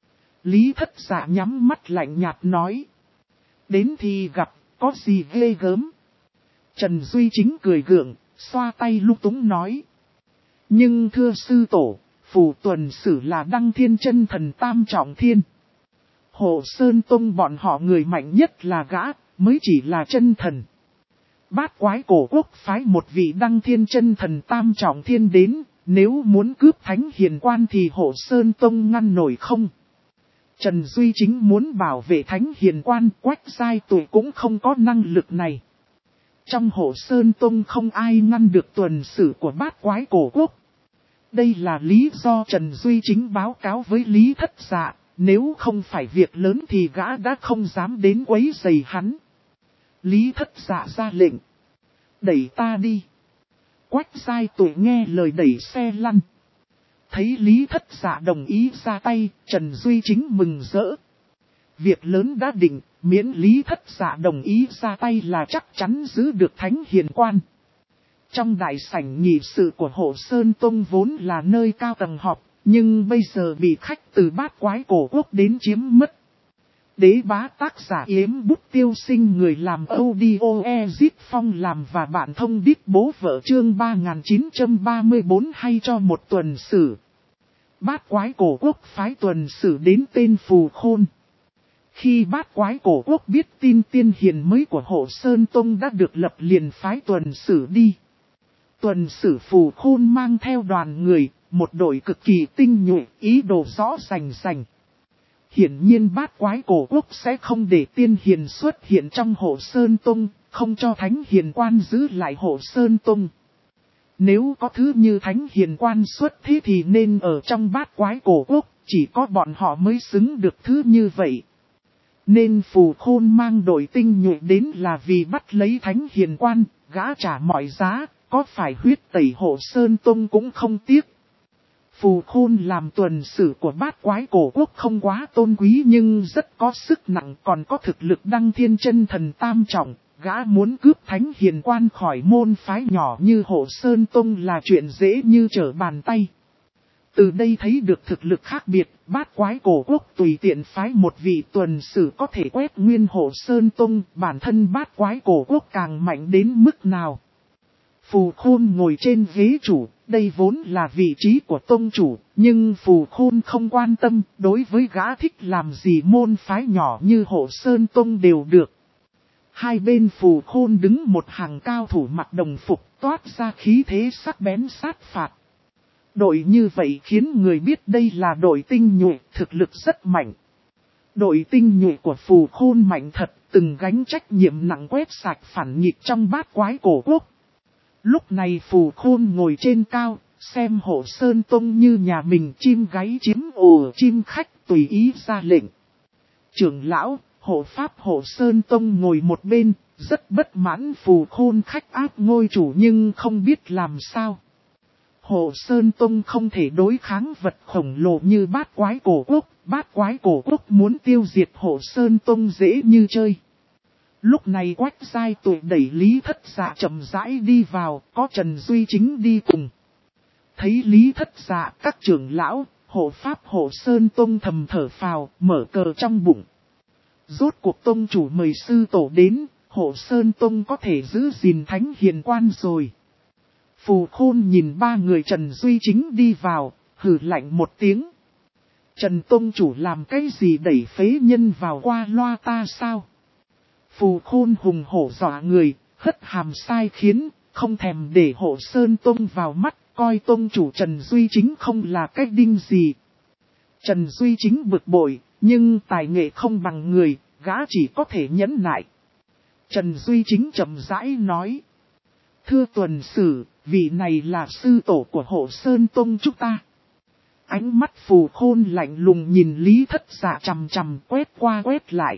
Lý Thất Dạ nhắm mắt lạnh nhạt nói. Đến thì gặp, có gì ghê gớm. Trần Duy Chính cười gượng, xoa tay lung túng nói. Nhưng thưa sư tổ, phù tuần sử là Đăng Thiên Chân Thần Tam Trọng Thiên. Hộ Sơn Tông bọn họ người mạnh nhất là gã, mới chỉ là chân thần. Bát quái cổ quốc phái một vị Đăng Thiên Chân Thần Tam Trọng Thiên đến, nếu muốn cướp thánh hiền quan thì hộ Sơn Tông ngăn nổi không? Trần Duy Chính muốn bảo vệ thánh hiền quan, Quách Giai Tuổi cũng không có năng lực này. Trong hộ Sơn Tông không ai ngăn được tuần sử của bát quái cổ quốc. Đây là lý do Trần Duy Chính báo cáo với Lý Thất Dạ, nếu không phải việc lớn thì gã đã không dám đến quấy rầy hắn. Lý Thất Dạ ra lệnh. Đẩy ta đi. Quách Giai Tuổi nghe lời đẩy xe lăn. Thấy Lý Thất Dạ đồng ý ra tay, Trần Duy Chính mừng rỡ. Việc lớn đã định, miễn Lý Thất Dạ đồng ý ra tay là chắc chắn giữ được thánh hiền quan. Trong đại sảnh nghị sự của hộ Sơn Tông vốn là nơi cao tầng họp, nhưng bây giờ bị khách từ bát quái cổ quốc đến chiếm mất. Đế bá tác giả Yếm Bút Tiêu Sinh, người làm audio Ezit Phong làm và bạn thông đít bố vợ chương 3934 hay cho một tuần sử. Bát quái cổ quốc phái tuần sử đến tên Phù Khôn. Khi bát quái cổ quốc biết tin tiên hiền mới của hộ Sơn Tông đã được lập liền phái tuần sử đi. Tuần sử Phù Khôn mang theo đoàn người, một đội cực kỳ tinh nhuệ, ý đồ rõ rành. Hiển nhiên bát quái cổ quốc sẽ không để tiên hiền xuất hiện trong hộ Sơn Tông, không cho thánh hiền quan giữ lại hộ Sơn Tông. Nếu có thứ như thánh hiền quan xuất thế thì nên ở trong bát quái cổ quốc, chỉ có bọn họ mới xứng được thứ như vậy. Nên Phù Khôn mang đội tinh nhuệ đến là vì bắt lấy thánh hiền quan, gã trả mọi giá, có phải huyết tẩy hộ Sơn Tông cũng không tiếc. Phù Khôn làm tuần sử của bát quái cổ quốc không quá tôn quý nhưng rất có sức nặng, còn có thực lực Đăng Thiên Chân Thần Tam Trọng, gã muốn cướp thánh hiền quan khỏi môn phái nhỏ như hộ Sơn Tông là chuyện dễ như trở bàn tay. Từ đây thấy được thực lực khác biệt, Bát Quái Cổ Quốc tùy tiện phái một vị tuần sử có thể quét nguyên Hộ Sơn Tông, bản thân Bát Quái Cổ Quốc càng mạnh đến mức nào. Phù Khôn ngồi trên ghế chủ, đây vốn là vị trí của tông chủ, nhưng Phù Khôn không quan tâm, đối với gã thích làm gì môn phái nhỏ như Hộ Sơn Tông đều được. Hai bên Phù Khôn đứng một hàng cao thủ mặc đồng phục, toát ra khí thế sắc bén sát phạt. Đội như vậy khiến người biết đây là đội tinh nhuệ, thực lực rất mạnh. Đội tinh nhuệ của Phù Khôn mạnh thật, từng gánh trách nhiệm nặng quét sạch phản nghịch trong Bát Quái Cổ Quốc. Lúc này Phù Khôn ngồi trên cao, xem Hộ Sơn Tông như nhà mình, chim gáy chiếm ổ chim khách tùy ý ra lệnh. Trưởng lão, hộ pháp Hộ Sơn Tông ngồi một bên, rất bất mãn Phù Khôn khách áp ngôi chủ nhưng không biết làm sao. Hộ Sơn Tông không thể đối kháng vật khổng lồ như Bát Quái Cổ Quốc, Bát Quái Cổ Quốc muốn tiêu diệt Hộ Sơn Tông dễ như chơi. Lúc này Quách Giai Tụ đẩy Lý Thất Dạ chậm rãi đi vào, có Trần Duy Chính đi cùng. Thấy Lý Thất Dạ, các trưởng lão, hộ pháp Hộ Sơn Tông thầm thở phào, mở cờ trong bụng. Rốt cuộc tông chủ mời sư tổ đến, Hộ Sơn Tông có thể giữ gìn thánh hiền quan rồi. Phù Khôn nhìn ba người Trần Duy Chính đi vào, hừ lạnh một tiếng. Trần tông chủ làm cái gì đẩy phế nhân vào qua loa ta sao? Phù Khôn hùng hổ dọa người, hất hàm sai khiến, không thèm để Hộ Sơn Tông vào mắt, coi tông chủ Trần Duy Chính không là cách đinh gì. Trần Duy Chính bực bội, nhưng tài nghệ không bằng người, gã chỉ có thể nhẫn nại. Trần Duy Chính chậm rãi nói. Thưa tuần sử, vị này là sư tổ của Hộ Sơn Tông chúng ta. Ánh mắt Phù Khôn lạnh lùng nhìn Lý Thất Dạ chằm chằm, quét qua quét lại.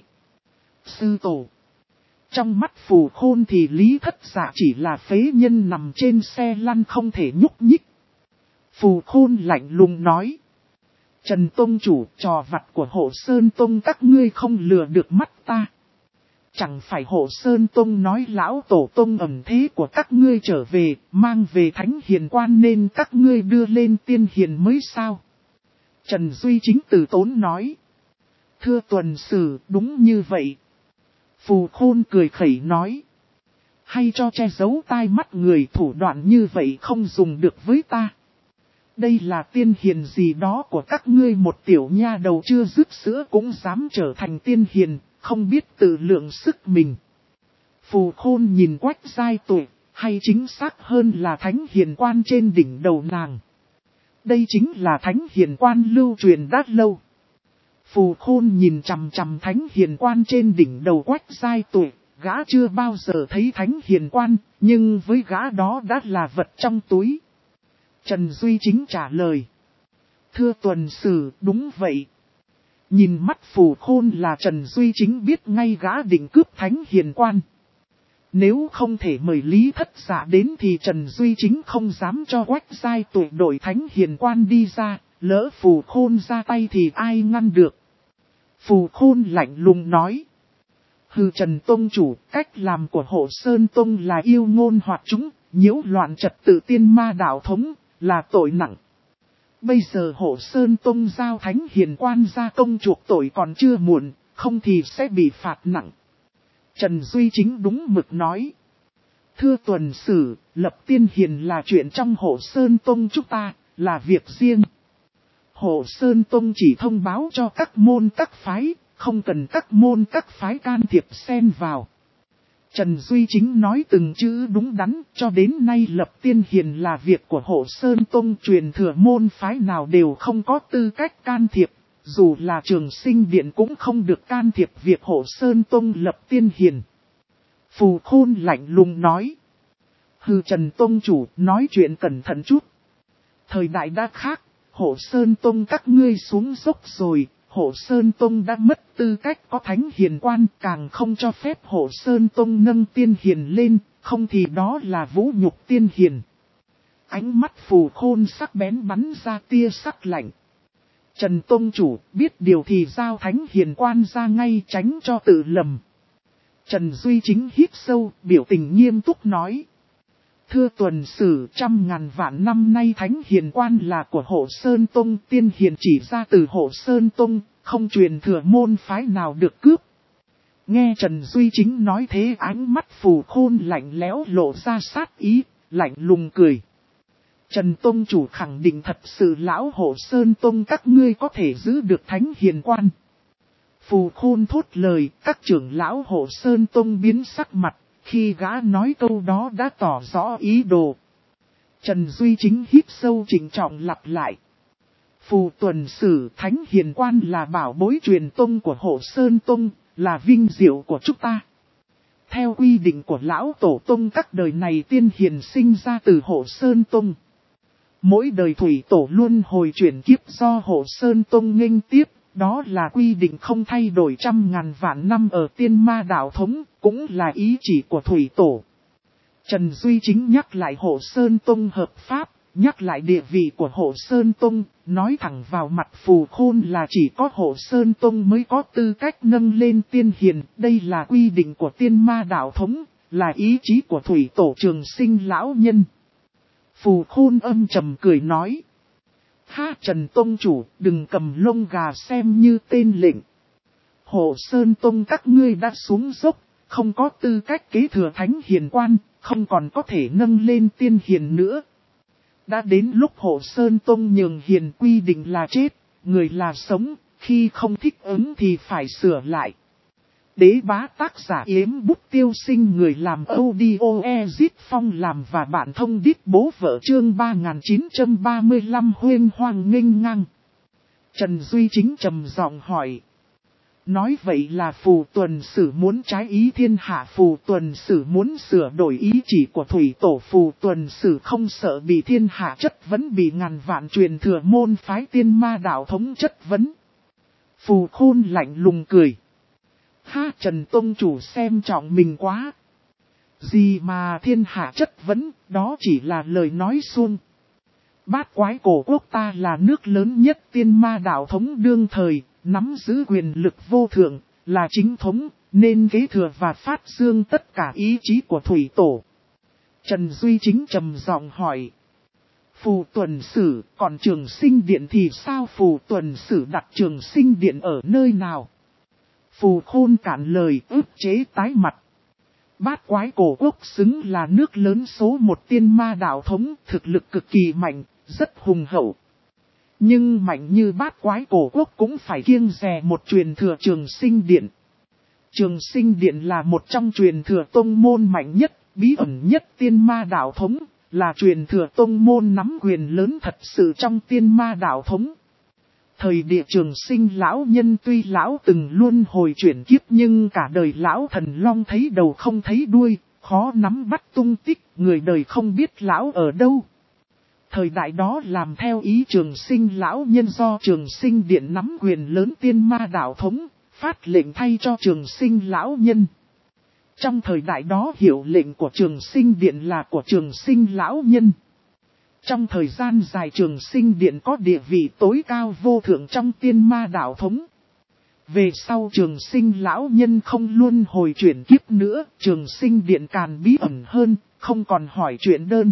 Sư tổ. Trong mắt Phù Khôn thì Lý Thất Dạ chỉ là phế nhân nằm trên xe lăn không thể nhúc nhích. Phù Khôn lạnh lùng nói. Trần tông chủ, trò vặt của Hộ Sơn Tông các ngươi không lừa được mắt ta. Chẳng phải Hộ Sơn Tông nói lão tổ tông ẩn thế của các ngươi trở về, mang về thánh hiền quan nên các ngươi đưa lên tiên hiền mới sao? Trần Duy Chính từ tốn nói. Thưa tuần sử, đúng như vậy. Phù Khôn cười khẩy nói. Hay cho che giấu tai mắt người, thủ đoạn như vậy không dùng được với ta. Đây là tiên hiền gì đó của các ngươi, một tiểu nha đầu chưa dứt sữa cũng dám trở thành tiên hiền, không biết tự lượng sức mình. Phù Khôn nhìn Quách Giai Tụ, hay chính xác hơn là thánh hiền quan trên đỉnh đầu nàng. Đây chính là thánh hiền quan lưu truyền đã lâu. Phù Khôn nhìn chằm chằm thánh hiền quan trên đỉnh đầu Quách Giai Tụ, gã chưa bao giờ thấy thánh hiền quan, nhưng với gã đó đã là vật trong túi. Trần Duy Chính trả lời. Thưa tuần sử, đúng vậy. Nhìn mắt Phù Khôn là Trần Duy Chính biết ngay gã định cướp thánh hiền quan. Nếu không thể mời Lý Thất Dạ đến thì Trần Duy Chính không dám cho Quách Giai Tụ đổi thánh hiền quan đi ra, lỡ Phù Khôn ra tay thì ai ngăn được. Phù Khôn lạnh lùng nói. Hừ Trần tông chủ, cách làm của Hộ Sơn Tông là yêu ngôn hoặc chúng, nhiễu loạn trật tự tiên ma đạo thống, là tội nặng. Bây giờ Hộ Sơn Tông giao thánh hiền quan ra công chuộc tội còn chưa muộn, không thì sẽ bị phạt nặng. Trần Duy Chính đúng mực nói. Thưa tuần sử, lập tiên hiền là chuyện trong Hộ Sơn Tông chúng ta, là việc riêng. Hộ Sơn Tông chỉ thông báo cho các môn các phái, không cần các môn các phái can thiệp xen vào. Trần Duy Chính nói từng chữ đúng đắn, cho đến nay lập tiên hiền là việc của Hộ Sơn Tông, truyền thừa môn phái nào đều không có tư cách can thiệp, dù là Trường Sinh Điện cũng không được can thiệp việc Hộ Sơn Tông lập tiên hiền. Phù Khôn lạnh lùng nói. Hừ Trần Tông chủ, nói chuyện cẩn thận chút. Thời đại đã khác, Hộ Sơn Tông các ngươi xuống dốc rồi. Hộ Sơn Tông đã mất tư cách có thánh hiền quan, càng không cho phép Hộ Sơn Tông nâng tiên hiền lên, không thì đó là vũ nhục tiên hiền. Ánh mắt Phù Khôn sắc bén bắn ra tia sắc lạnh. Trần Tông chủ biết điều thì giao thánh hiền quan ra ngay, tránh cho tự lầm. Trần Duy Chính hít sâu, biểu tình nghiêm túc nói. Thưa tuần sử, 100.000 vạn năm nay Thánh Hiền Quan là của Hộ Sơn Tông, tiên hiền chỉ ra từ Hộ Sơn Tông, không truyền thừa môn phái nào được cướp. Nghe Trần Duy Chính nói thế, ánh mắt Phù Khôn lạnh lẽo lộ ra sát ý, lạnh lùng cười. Trần Tông chủ khẳng định thật sự lão Hộ Sơn Tông các ngươi có thể giữ được Thánh Hiền Quan. Phù Khôn thốt lời, các trưởng lão Hộ Sơn Tông biến sắc mặt, khi gã nói câu đó đã tỏ rõ ý đồ. Trần Duy Chính hít sâu trịnh trọng lặp lại. Phù tuần sử, Thánh Hiền Quan là bảo bối truyền tông của Hộ Sơn Tông, là vinh diệu của chúng ta. Theo quy định của lão tổ tông các đời này tiên hiền sinh ra từ Hộ Sơn Tông. Mỗi đời thủy tổ luôn hồi chuyển kiếp do Hộ Sơn Tông nghênh tiếp, đó là quy định không thay đổi 100.000 vạn năm ở tiên ma đạo thống, cũng là ý chỉ của thủy tổ. Trần Duy Chính nhắc lại Hộ Sơn Tông hợp pháp, nhắc lại địa vị của Hộ Sơn Tông, nói thẳng vào mặt Phù Khôn là chỉ có Hộ Sơn Tông mới có tư cách nâng lên tiên hiền, đây là quy định của tiên ma đạo thống, là ý chí của thủy tổ Trường Sinh lão nhân. Phù Khôn âm trầm cười nói. Ha, Trần Tông chủ, đừng cầm lông gà xem như tên lệnh. Hộ Sơn Tông các ngươi đã xuống dốc, không có tư cách kế thừa Thánh Hiền Quan, không còn có thể nâng lên tiên hiền nữa. Đã đến lúc Hộ Sơn Tông nhường hiền quy định là chết, người là sống, khi không thích ứng thì phải sửa lại. Đế bá tác giả Yếm Bút Tiêu Sinh, người làm audio Ezit Phong làm và bạn thông đít bố vợ chương 3935 huyên hoang nghênh ngang. Trần Duy Chính trầm giọng hỏi. Nói vậy là Phù tuần sử muốn trái ý thiên hạ, Phù tuần sử muốn sửa đổi ý chỉ của thủy tổ, Phù tuần sử không sợ bị thiên hạ chất vấn, bị ngàn vạn truyền thừa môn phái tiên ma đạo thống chất vấn. Phù Khôn lạnh lùng cười. Ha, Trần Tông chủ xem trọng mình quá. Gì mà thiên hạ chất vấn, đó chỉ là lời nói suông. Bát Quái Cổ Quốc ta là nước lớn nhất tiên ma đạo thống đương thời, nắm giữ quyền lực vô thượng, là chính thống, nên kế thừa và phát dương tất cả ý chí của thủy tổ. Trần Duy Chính trầm giọng hỏi. Phù tuần sử, còn Trường Sinh Điện thì sao? Phù tuần sử đặt Trường Sinh Điện ở nơi nào? Phù Khôn cản lời, ức chế tái mặt. Bát Quái Cổ Quốc xứng là nước lớn số một tiên ma đạo thống, thực lực cực kỳ mạnh, rất hùng hậu. Nhưng mạnh như Bát Quái Cổ Quốc cũng phải kiêng dè một truyền thừa Trường Sinh Điện. Trường Sinh Điện là một trong truyền thừa tông môn mạnh nhất, bí ẩn nhất tiên ma đạo thống, là truyền thừa tông môn nắm quyền lớn thật sự trong tiên ma đạo thống. Thời địa Trường Sinh lão nhân tuy lão từng luôn hồi chuyển kiếp, nhưng cả đời lão thần long thấy đầu không thấy đuôi, khó nắm bắt tung tích, người đời không biết lão ở đâu. Thời đại đó làm theo ý Trường Sinh lão nhân, do Trường Sinh Điện nắm quyền lớn tiên ma đạo thống, phát lệnh thay cho Trường Sinh lão nhân. Trong thời đại đó hiệu lệnh của Trường Sinh Điện là của Trường Sinh lão nhân. Trong thời gian dài Trường Sinh Điện có địa vị tối cao vô thượng trong tiên ma đạo thống. Về sau Trường Sinh lão nhân không luôn hồi chuyển kiếp nữa, Trường Sinh Điện càng bí ẩn hơn, không còn hỏi chuyện đơn.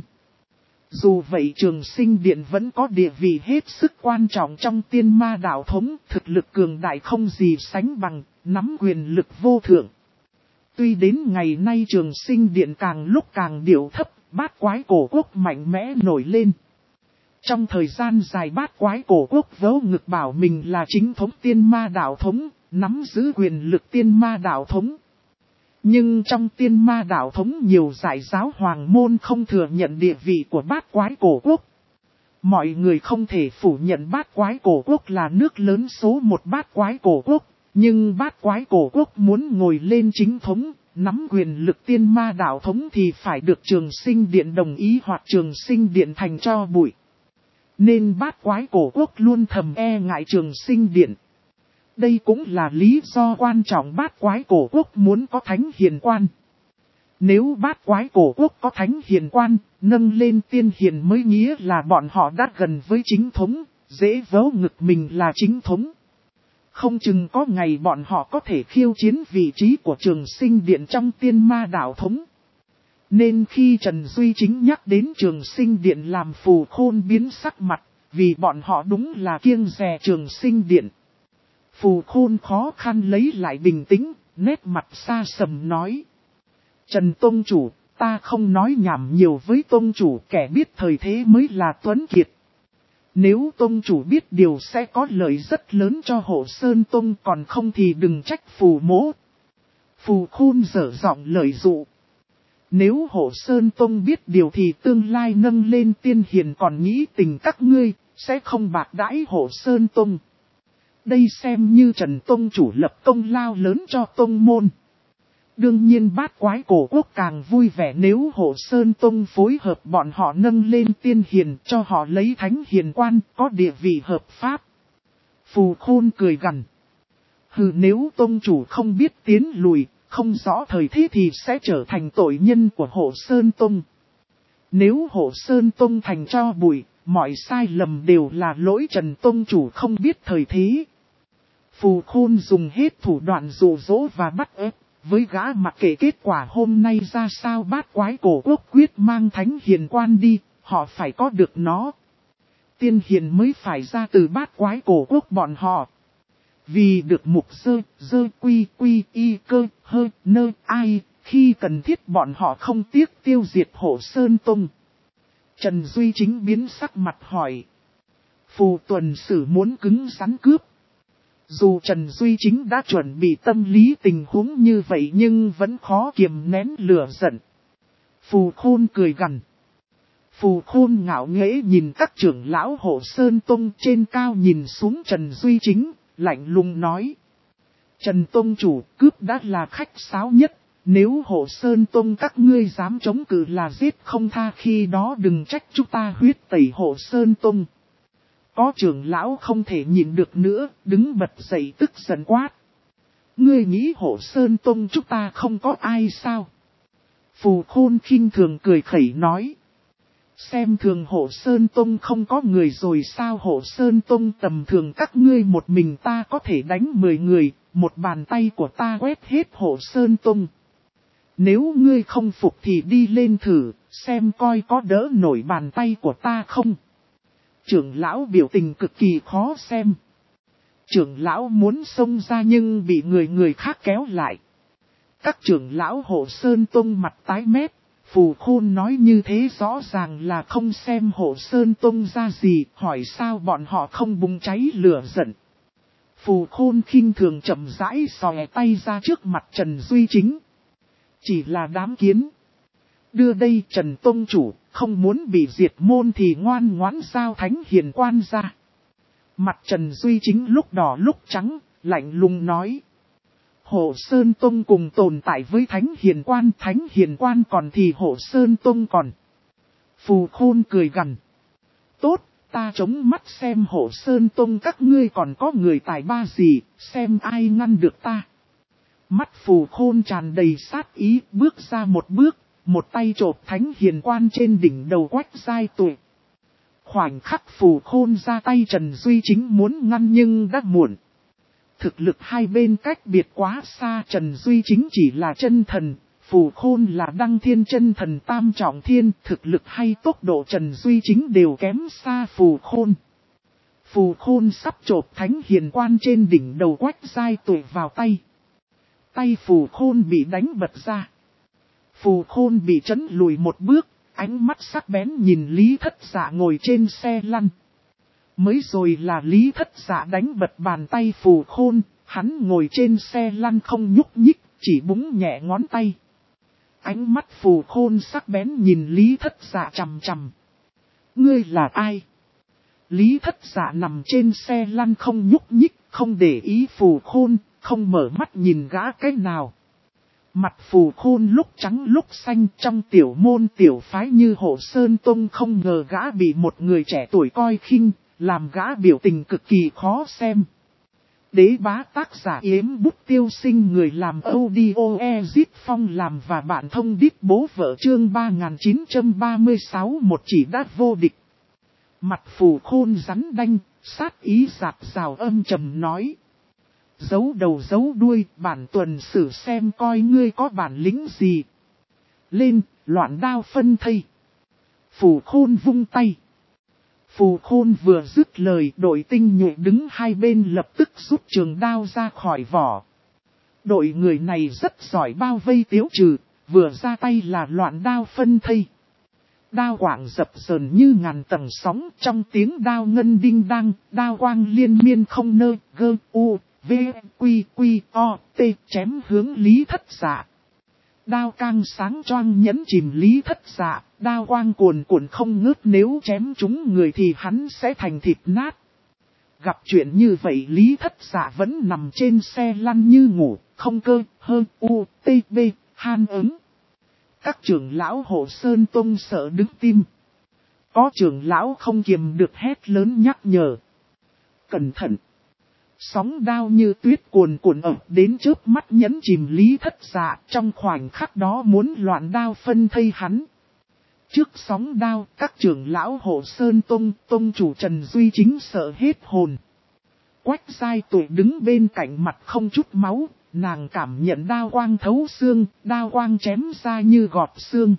Dù vậy Trường Sinh Điện vẫn có địa vị hết sức quan trọng trong tiên ma đạo thống, thực lực cường đại không gì sánh bằng, nắm quyền lực vô thượng. Tuy đến ngày nay Trường Sinh Điện càng lúc càng điệu thấp, Bát Quái Cổ Quốc mạnh mẽ nổi lên. Trong thời gian dài Bát Quái Cổ Quốc vớ ngực bảo mình là chính thống tiên ma đạo thống, nắm giữ quyền lực tiên ma đạo thống. Nhưng trong tiên ma đạo thống nhiều giải giáo hoàng môn không thừa nhận địa vị của Bát Quái Cổ Quốc. Mọi người không thể phủ nhận Bát Quái Cổ Quốc là nước lớn số một Bát Quái Cổ Quốc, nhưng Bát Quái Cổ Quốc muốn ngồi lên chính thống, nắm quyền lực tiên ma đạo thống thì phải được Trường Sinh Điện đồng ý hoặc Trường Sinh Điện thành tro bụi. Nên Bát Quái Cổ Quốc luôn thầm e ngại Trường Sinh Điện. Đây cũng là lý do quan trọng Bát Quái Cổ Quốc muốn có Thánh Hiền Quan. Nếu Bát Quái Cổ Quốc có Thánh Hiền Quan, nâng lên tiên hiền mới nghĩa là bọn họ đã gần với chính thống, dễ vớ ngực mình là chính thống. Không chừng có ngày bọn họ có thể khiêu chiến vị trí của Trường Sinh Điện trong tiên ma đạo thống. Nên khi Trần Duy Chính nhắc đến Trường Sinh Điện làm Phù Khôn biến sắc mặt, vì bọn họ đúng là kiêng dè Trường Sinh Điện. Phù Khôn khó khăn lấy lại bình tĩnh, nét mặt xa sầm nói. Trần Tông Chủ, ta không nói nhảm nhiều với Tông Chủ, kẻ biết thời thế mới là tuấn kiệt. Nếu Tông Chủ biết điều sẽ có lợi rất lớn cho Hộ Sơn Tông, còn không thì đừng trách Phù Mỗ. Phù Khôn dở giọng lời dụ. Nếu Hộ Sơn Tông biết điều thì tương lai nâng lên tiên hiền, còn nghĩ tình các ngươi, sẽ không bạc đãi Hộ Sơn Tông. Đây xem như Trần Tông Chủ lập công lao lớn cho Tông môn. Đương nhiên Bát Quái Cổ Quốc càng vui vẻ nếu Hộ Sơn Tông phối hợp bọn họ nâng lên tiên hiền, cho họ lấy thánh hiền quan, có địa vị hợp pháp. Phù Khôn cười gằn. Hừ, nếu Tông Chủ không biết tiến lùi, không rõ thời thế thì sẽ trở thành tội nhân của Hộ Sơn Tông. Nếu Hộ Sơn Tông thành tro bụi, mọi sai lầm đều là lỗi Trần Tông Chủ không biết thời thế. Phù Khôn dùng hết thủ đoạn dụ dỗ và bắt ép, với gã mặc kệ kết quả hôm nay ra sao. Bát Quái Cổ Quốc quyết mang thánh hiền quan đi, họ phải có được nó. Tiên hiền mới phải ra từ Bát Quái Cổ Quốc bọn họ. Vì được mục dơ quy y cơ hơ nơ ai, khi cần thiết bọn họ không tiếc tiêu diệt Hộ Sơn Tông. Trần Duy Chính biến sắc mặt hỏi. Phù Tuần Sử muốn cứng rắn cướp. Dù Trần Duy Chính đã chuẩn bị tâm lý tình huống như vậy nhưng vẫn khó kiềm nén lửa giận. Phù Khôn cười gằn. Phù Khôn ngạo nghễ nhìn các trưởng lão Hộ Sơn Tông trên cao nhìn xuống Trần Duy Chính, lạnh lùng nói. Trần Tông Chủ, cướp đã là khách sáo nhất, nếu Hộ Sơn Tông các ngươi dám chống cự là giết không tha, khi đó đừng trách chúng ta huyết tẩy Hộ Sơn Tông. Có trưởng lão không thể nhịn được nữa, đứng bật dậy tức giận quát. Ngươi nghĩ Hộ Sơn Tông chúng ta không có ai sao? Phù Khôn khinh thường cười khẩy nói. Xem thường Hộ Sơn Tông không có người rồi sao? Hộ Sơn Tông tầm thường các ngươi một mình ta có thể đánh 10 người, một bàn tay của ta quét hết Hộ Sơn Tông. Nếu ngươi không phục thì đi lên thử, xem coi có đỡ nổi bàn tay của ta không? Trưởng lão biểu tình cực kỳ khó xem. Trưởng lão muốn xông ra nhưng bị người khác kéo lại. Các trưởng lão Hộ Sơn Tông mặt tái mét. Phù Khôn nói như thế rõ ràng là không xem Hộ Sơn Tông ra gì, hỏi sao bọn họ không bùng cháy lửa giận. Phù Khôn khinh thường chậm rãi xòe tay ra trước mặt Trần Duy Chính. Chỉ là đám kiến. Đưa đây Trần Tông Chủ, không muốn bị diệt môn thì ngoan ngoãn giao thánh hiền quan ra. Mặt Trần Duy Chính lúc đỏ lúc trắng, lạnh lùng nói. Hộ Sơn Tông cùng tồn tại với thánh hiền quan còn thì Hộ Sơn Tông còn. Phù Khôn cười gằn. Tốt, ta chống mắt xem Hộ Sơn Tông các ngươi còn có người tài ba gì, xem ai ngăn được ta. Mắt Phù Khôn tràn đầy sát ý, bước ra một bước, một tay chộp thánh hiền quan trên đỉnh đầu Quách Giai Tuệ. Khoảnh khắc Phù Khôn ra tay, Trần Duy Chính muốn ngăn nhưng đã muộn. Thực lực hai bên cách biệt quá xa, Trần Duy Chính chỉ là chân thần, Phù Khôn là đăng thiên chân thần tam trọng thiên, thực lực hay tốc độ Trần Duy Chính đều kém xa Phù Khôn. Phù Khôn sắp chộp thánh hiền quan trên đỉnh đầu Quách Giai Tuệ vào tay. Tay Phù Khôn bị đánh bật ra. Phù Khôn bị chấn lùi một bước, ánh mắt sắc bén nhìn Lý Thất Dạ ngồi trên xe lăn. Mới rồi là Lý Thất Dạ đánh bật bàn tay Phù Khôn, hắn ngồi trên xe lăn không nhúc nhích, chỉ búng nhẹ ngón tay. Ánh mắt Phù Khôn sắc bén nhìn Lý Thất Dạ chằm chằm. Ngươi là ai? Lý Thất Dạ nằm trên xe lăn không nhúc nhích, không để ý Phù Khôn, không mở mắt nhìn gã cái nào. Mặt Phù Khôn lúc trắng lúc xanh, trong tiểu môn tiểu phái như Hộ Sơn Tông không ngờ gã bị một người trẻ tuổi coi khinh, làm gã biểu tình cực kỳ khó xem. Đế bá tác giả Yếm Bút Tiêu Sinh, người làm audio Ezit Phong làm và bạn thông đít bố vợ, chương 3936, một chỉ đát vô địch. Mặt Phù Khôn rắn đanh, sát ý rạc rào âm trầm nói. Giấu đầu giấu đuôi, bản tuần sử xem coi ngươi có bản lĩnh gì. lên, loạn đao phân thây. Phù Khôn vung tay. Phù Khôn vừa dứt lời, đội tinh nhuệ đứng hai bên lập tức rút trường đao ra khỏi vỏ. Đội người này rất giỏi bao vây tiếu trừ, vừa ra tay là loạn đao phân thây. Đao quảng dập dờn như ngàn tầng sóng, trong tiếng đao ngân đinh đăng, đao quang liên miên không nơi, gơ, u, v, quy, quy, o, t, chém hướng Lý Thất Dạ. Đao cang sáng choang nhẫn chìm Lý Thất Dạ, đao quang cuồn cuộn không ngớt, nếu chém trúng người thì hắn sẽ thành thịt nát. Gặp chuyện như vậy Lý Thất Dạ vẫn nằm trên xe lăn như ngủ, không cơ, hơn, u, t, b, han ứng. Các trưởng lão Hộ Sơn Tông sợ đứng tim. Có trưởng lão không kiềm được hét lớn nhắc nhở. Cẩn thận! Sóng đao như tuyết cuồn cuộn ập đến trước mắt nhẫn chìm Lý Thất Dạ, trong khoảnh khắc đó muốn loạn đao phân thây hắn. Trước sóng đao, các trưởng lão Hộ Sơn Tông chủ Trần Duy Chính sợ hết hồn. Quách Giai Tuệ đứng bên cạnh mặt không chút máu, nàng cảm nhận đao quang thấu xương, đao quang chém ra như gọt xương.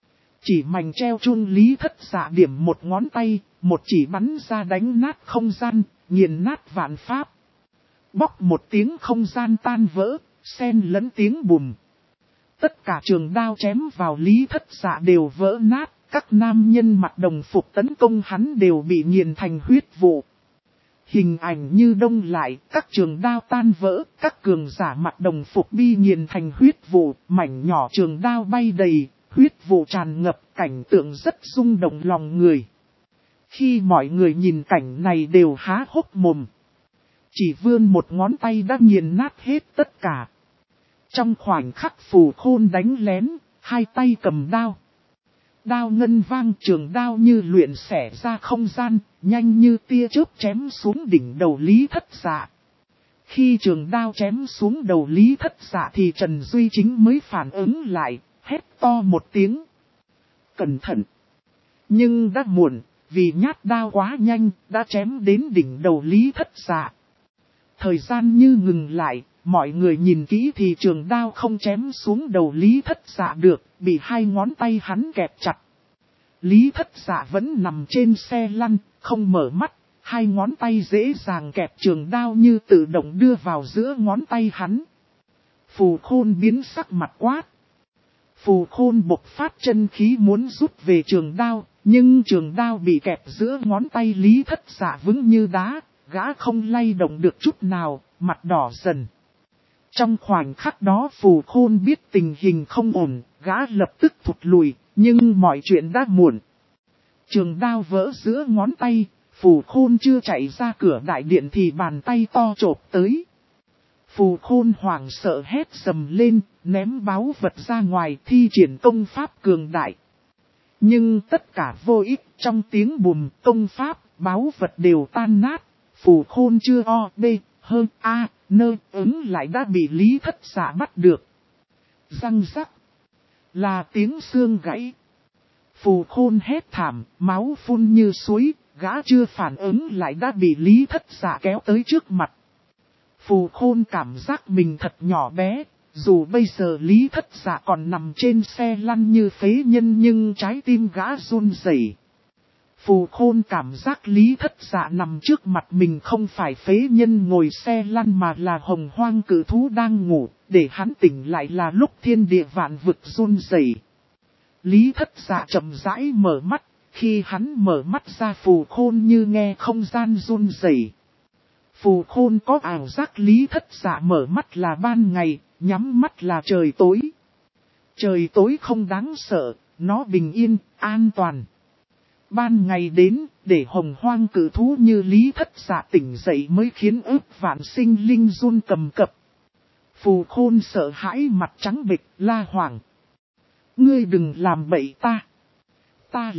Chỉ mảnh treo chun Lý Thất Dạ điểm một ngón tay, một chỉ bắn ra đánh nát không gian, nghiền nát vạn pháp. Bóc một tiếng không gian tan vỡ, xen lẫn tiếng bùm. Tất cả trường đao chém vào Lý Thất Dạ đều vỡ nát, các nam nhân mặc đồng phục tấn công hắn đều bị nghiền thành huyết vụ. Hình ảnh như đông lại, các trường đao tan vỡ, các cường giả mặc đồng phục bi nghiền thành huyết vụ, mảnh nhỏ trường đao bay đầy, huyết vụ tràn ngập, cảnh tượng rất rung động lòng người. Khi mọi người nhìn cảnh này đều há hốc mồm. Chỉ vươn một ngón tay đã nghiền nát hết tất cả. Trong khoảnh khắc Phù Khôn đánh lén, hai tay cầm đao. Đao ngân vang, trường đao như luyện xẻ ra không gian, nhanh như tia chớp chém xuống đỉnh đầu Lý Thất Dạ. Khi trường đao chém xuống đầu Lý Thất Dạ thì Trần Duy Chính mới phản ứng lại, hét to một tiếng. Cẩn thận! Nhưng đã muộn, vì nhát đao quá nhanh, đã chém đến đỉnh đầu Lý Thất Dạ. Thời gian như ngừng lại, mọi người nhìn kỹ thì trường đao không chém xuống đầu Lý Thất Dạ được, bị hai ngón tay hắn kẹp chặt. Lý Thất Dạ vẫn nằm trên xe lăn, không mở mắt, hai ngón tay dễ dàng kẹp trường đao như tự động đưa vào giữa ngón tay hắn. Phù Khôn biến sắc mặt quát. Phù Khôn bộc phát chân khí muốn rút về trường đao, nhưng trường đao bị kẹp giữa ngón tay Lý Thất Dạ vững như đá, gã không lay động được chút nào, mặt đỏ dần. Trong khoảnh khắc đó Phù Khôn biết tình hình không ổn, gã lập tức thụt lùi, nhưng mọi chuyện đã muộn. Trường đao vỡ giữa ngón tay, Phù Khôn chưa chạy ra cửa đại điện thì bàn tay to chộp tới. Phù Khôn hoảng sợ hét sầm lên, ném báu vật ra ngoài thi triển công pháp cường đại. Nhưng tất cả vô ích, trong tiếng bùm công pháp, báu vật đều tan nát. Phù Khôn chưa o, b, hơn, a, nơ, ứng lại đã bị Lý Thất Dạ bắt được. Răng rắc. Là tiếng xương gãy. Phù Khôn hét thảm, máu phun như suối, gã chưa phản ứng lại đã bị Lý Thất Dạ kéo tới trước mặt. Phù Khôn cảm giác mình thật nhỏ bé, dù bây giờ Lý Thất Dạ còn nằm trên xe lăn như phế nhân nhưng trái tim gã run rẩy. Phù Khôn cảm giác Lý Thất Dạ nằm trước mặt mình không phải phế nhân ngồi xe lăn mà là hồng hoang cử thú đang ngủ, để hắn tỉnh lại là lúc thiên địa vạn vực run rẩy. Lý Thất Dạ chậm rãi mở mắt, khi hắn mở mắt ra Phù Khôn như nghe không gian run rẩy. Phù Khôn có ảo giác Lý Thất Dạ mở mắt là ban ngày, nhắm mắt là trời tối. Trời tối không đáng sợ, nó bình yên, an toàn. Ban ngày đến, để hồng hoang cử thú như Lý Thất Dạ tỉnh dậy mới khiến ức vạn sinh linh run cầm cập. Phù Khôn sợ hãi mặt trắng bệch, la hoảng. Ngươi đừng làm bậy ta. Ta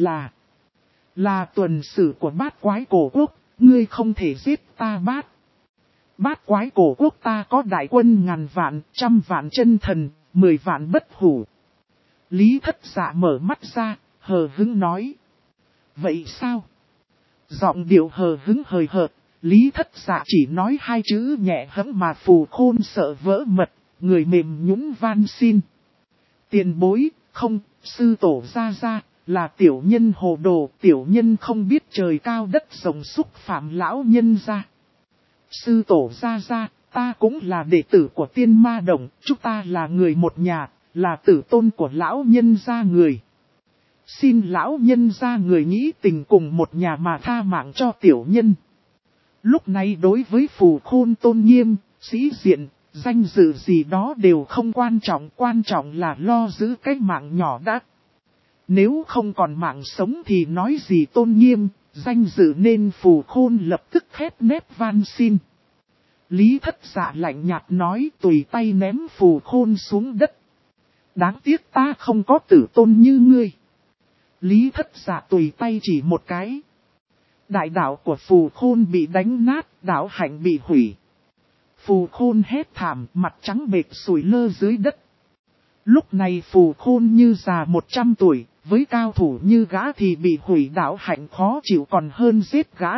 là tuần sử của Bát Quái Cổ Quốc, ngươi không thể giết ta Bát. Bát Quái Cổ Quốc ta có đại quân ngàn vạn, trăm vạn chân thần, 10 vạn bất hủ. Lý Thất Dạ mở mắt ra, hờ hững nói. Vậy sao? Giọng điệu hờ hững hời hợt, Lý Thất Dạ chỉ nói hai chữ nhẹ hẫng mà Phù Khôn sợ vỡ mật, người mềm nhũn van xin. Tiền bối, Không, sư tổ ra, là tiểu nhân hồ đồ, tiểu nhân không biết trời cao đất rộng xúc phạm lão nhân ra. Sư tổ ra, ta cũng là đệ tử của Tiên Ma Đồng, chúng ta là người một nhà, là tử tôn của lão nhân gia người. Xin lão nhân gia người nghĩ tình cùng một nhà mà tha mạng cho tiểu nhân. Lúc này đối với Phù Khôn tôn nghiêm, sĩ diện, danh dự gì đó đều không quan trọng là lo giữ cái mạng nhỏ đã. Nếu không còn mạng sống thì nói gì tôn nghiêm, danh dự, nên Phù Khôn lập tức khép nép van xin. Lý Thất Dạ lạnh nhạt nói, tùy tay ném Phù Khôn xuống đất. Đáng tiếc ta không có tử tôn như ngươi. Lý Thất Dạ tùy tay chỉ một cái. Đại đạo của Phù Khôn bị đánh nát, đạo hạnh bị hủy. Phù Khôn hét thảm, mặt trắng bệch sủi lơ dưới đất. Lúc này Phù Khôn như già 100 tuổi, với cao thủ như gã thì bị hủy đạo hạnh khó chịu còn hơn giết gã.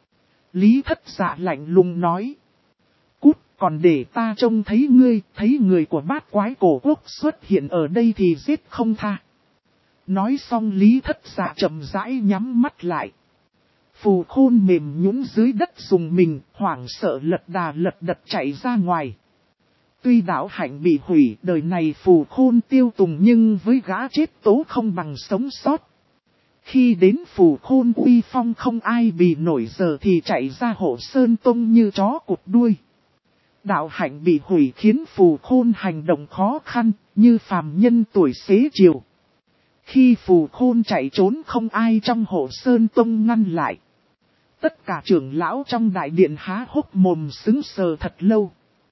Lý Thất Dạ lạnh lùng nói. Cút, còn để ta trông thấy ngươi, thấy người của Bát Quái Cổ Quốc xuất hiện ở đây thì giết không tha. Nói xong Lý Thất Dạ chậm rãi nhắm mắt lại. Phù Khôn mềm nhũn dưới đất dùng mình, hoảng sợ lật đà lật đật chạy ra ngoài. Tuy đạo hạnh bị hủy, đời này Phù Khôn tiêu tùng nhưng với gã chết tố không bằng sống sót. Khi đến Phù Khôn uy phong không ai bì nổi giờ thì chạy ra Hộ Sơn Tông như chó cụt đuôi. Đạo hạnh bị hủy khiến Phù Khôn hành động khó khăn, như phàm nhân tuổi xế chiều. Khi Phù Khôn chạy trốn không ai trong Hộ Sơn Tông ngăn lại. Tất cả trưởng lão trong đại điện há hốc mồm sững sờ thật lâu.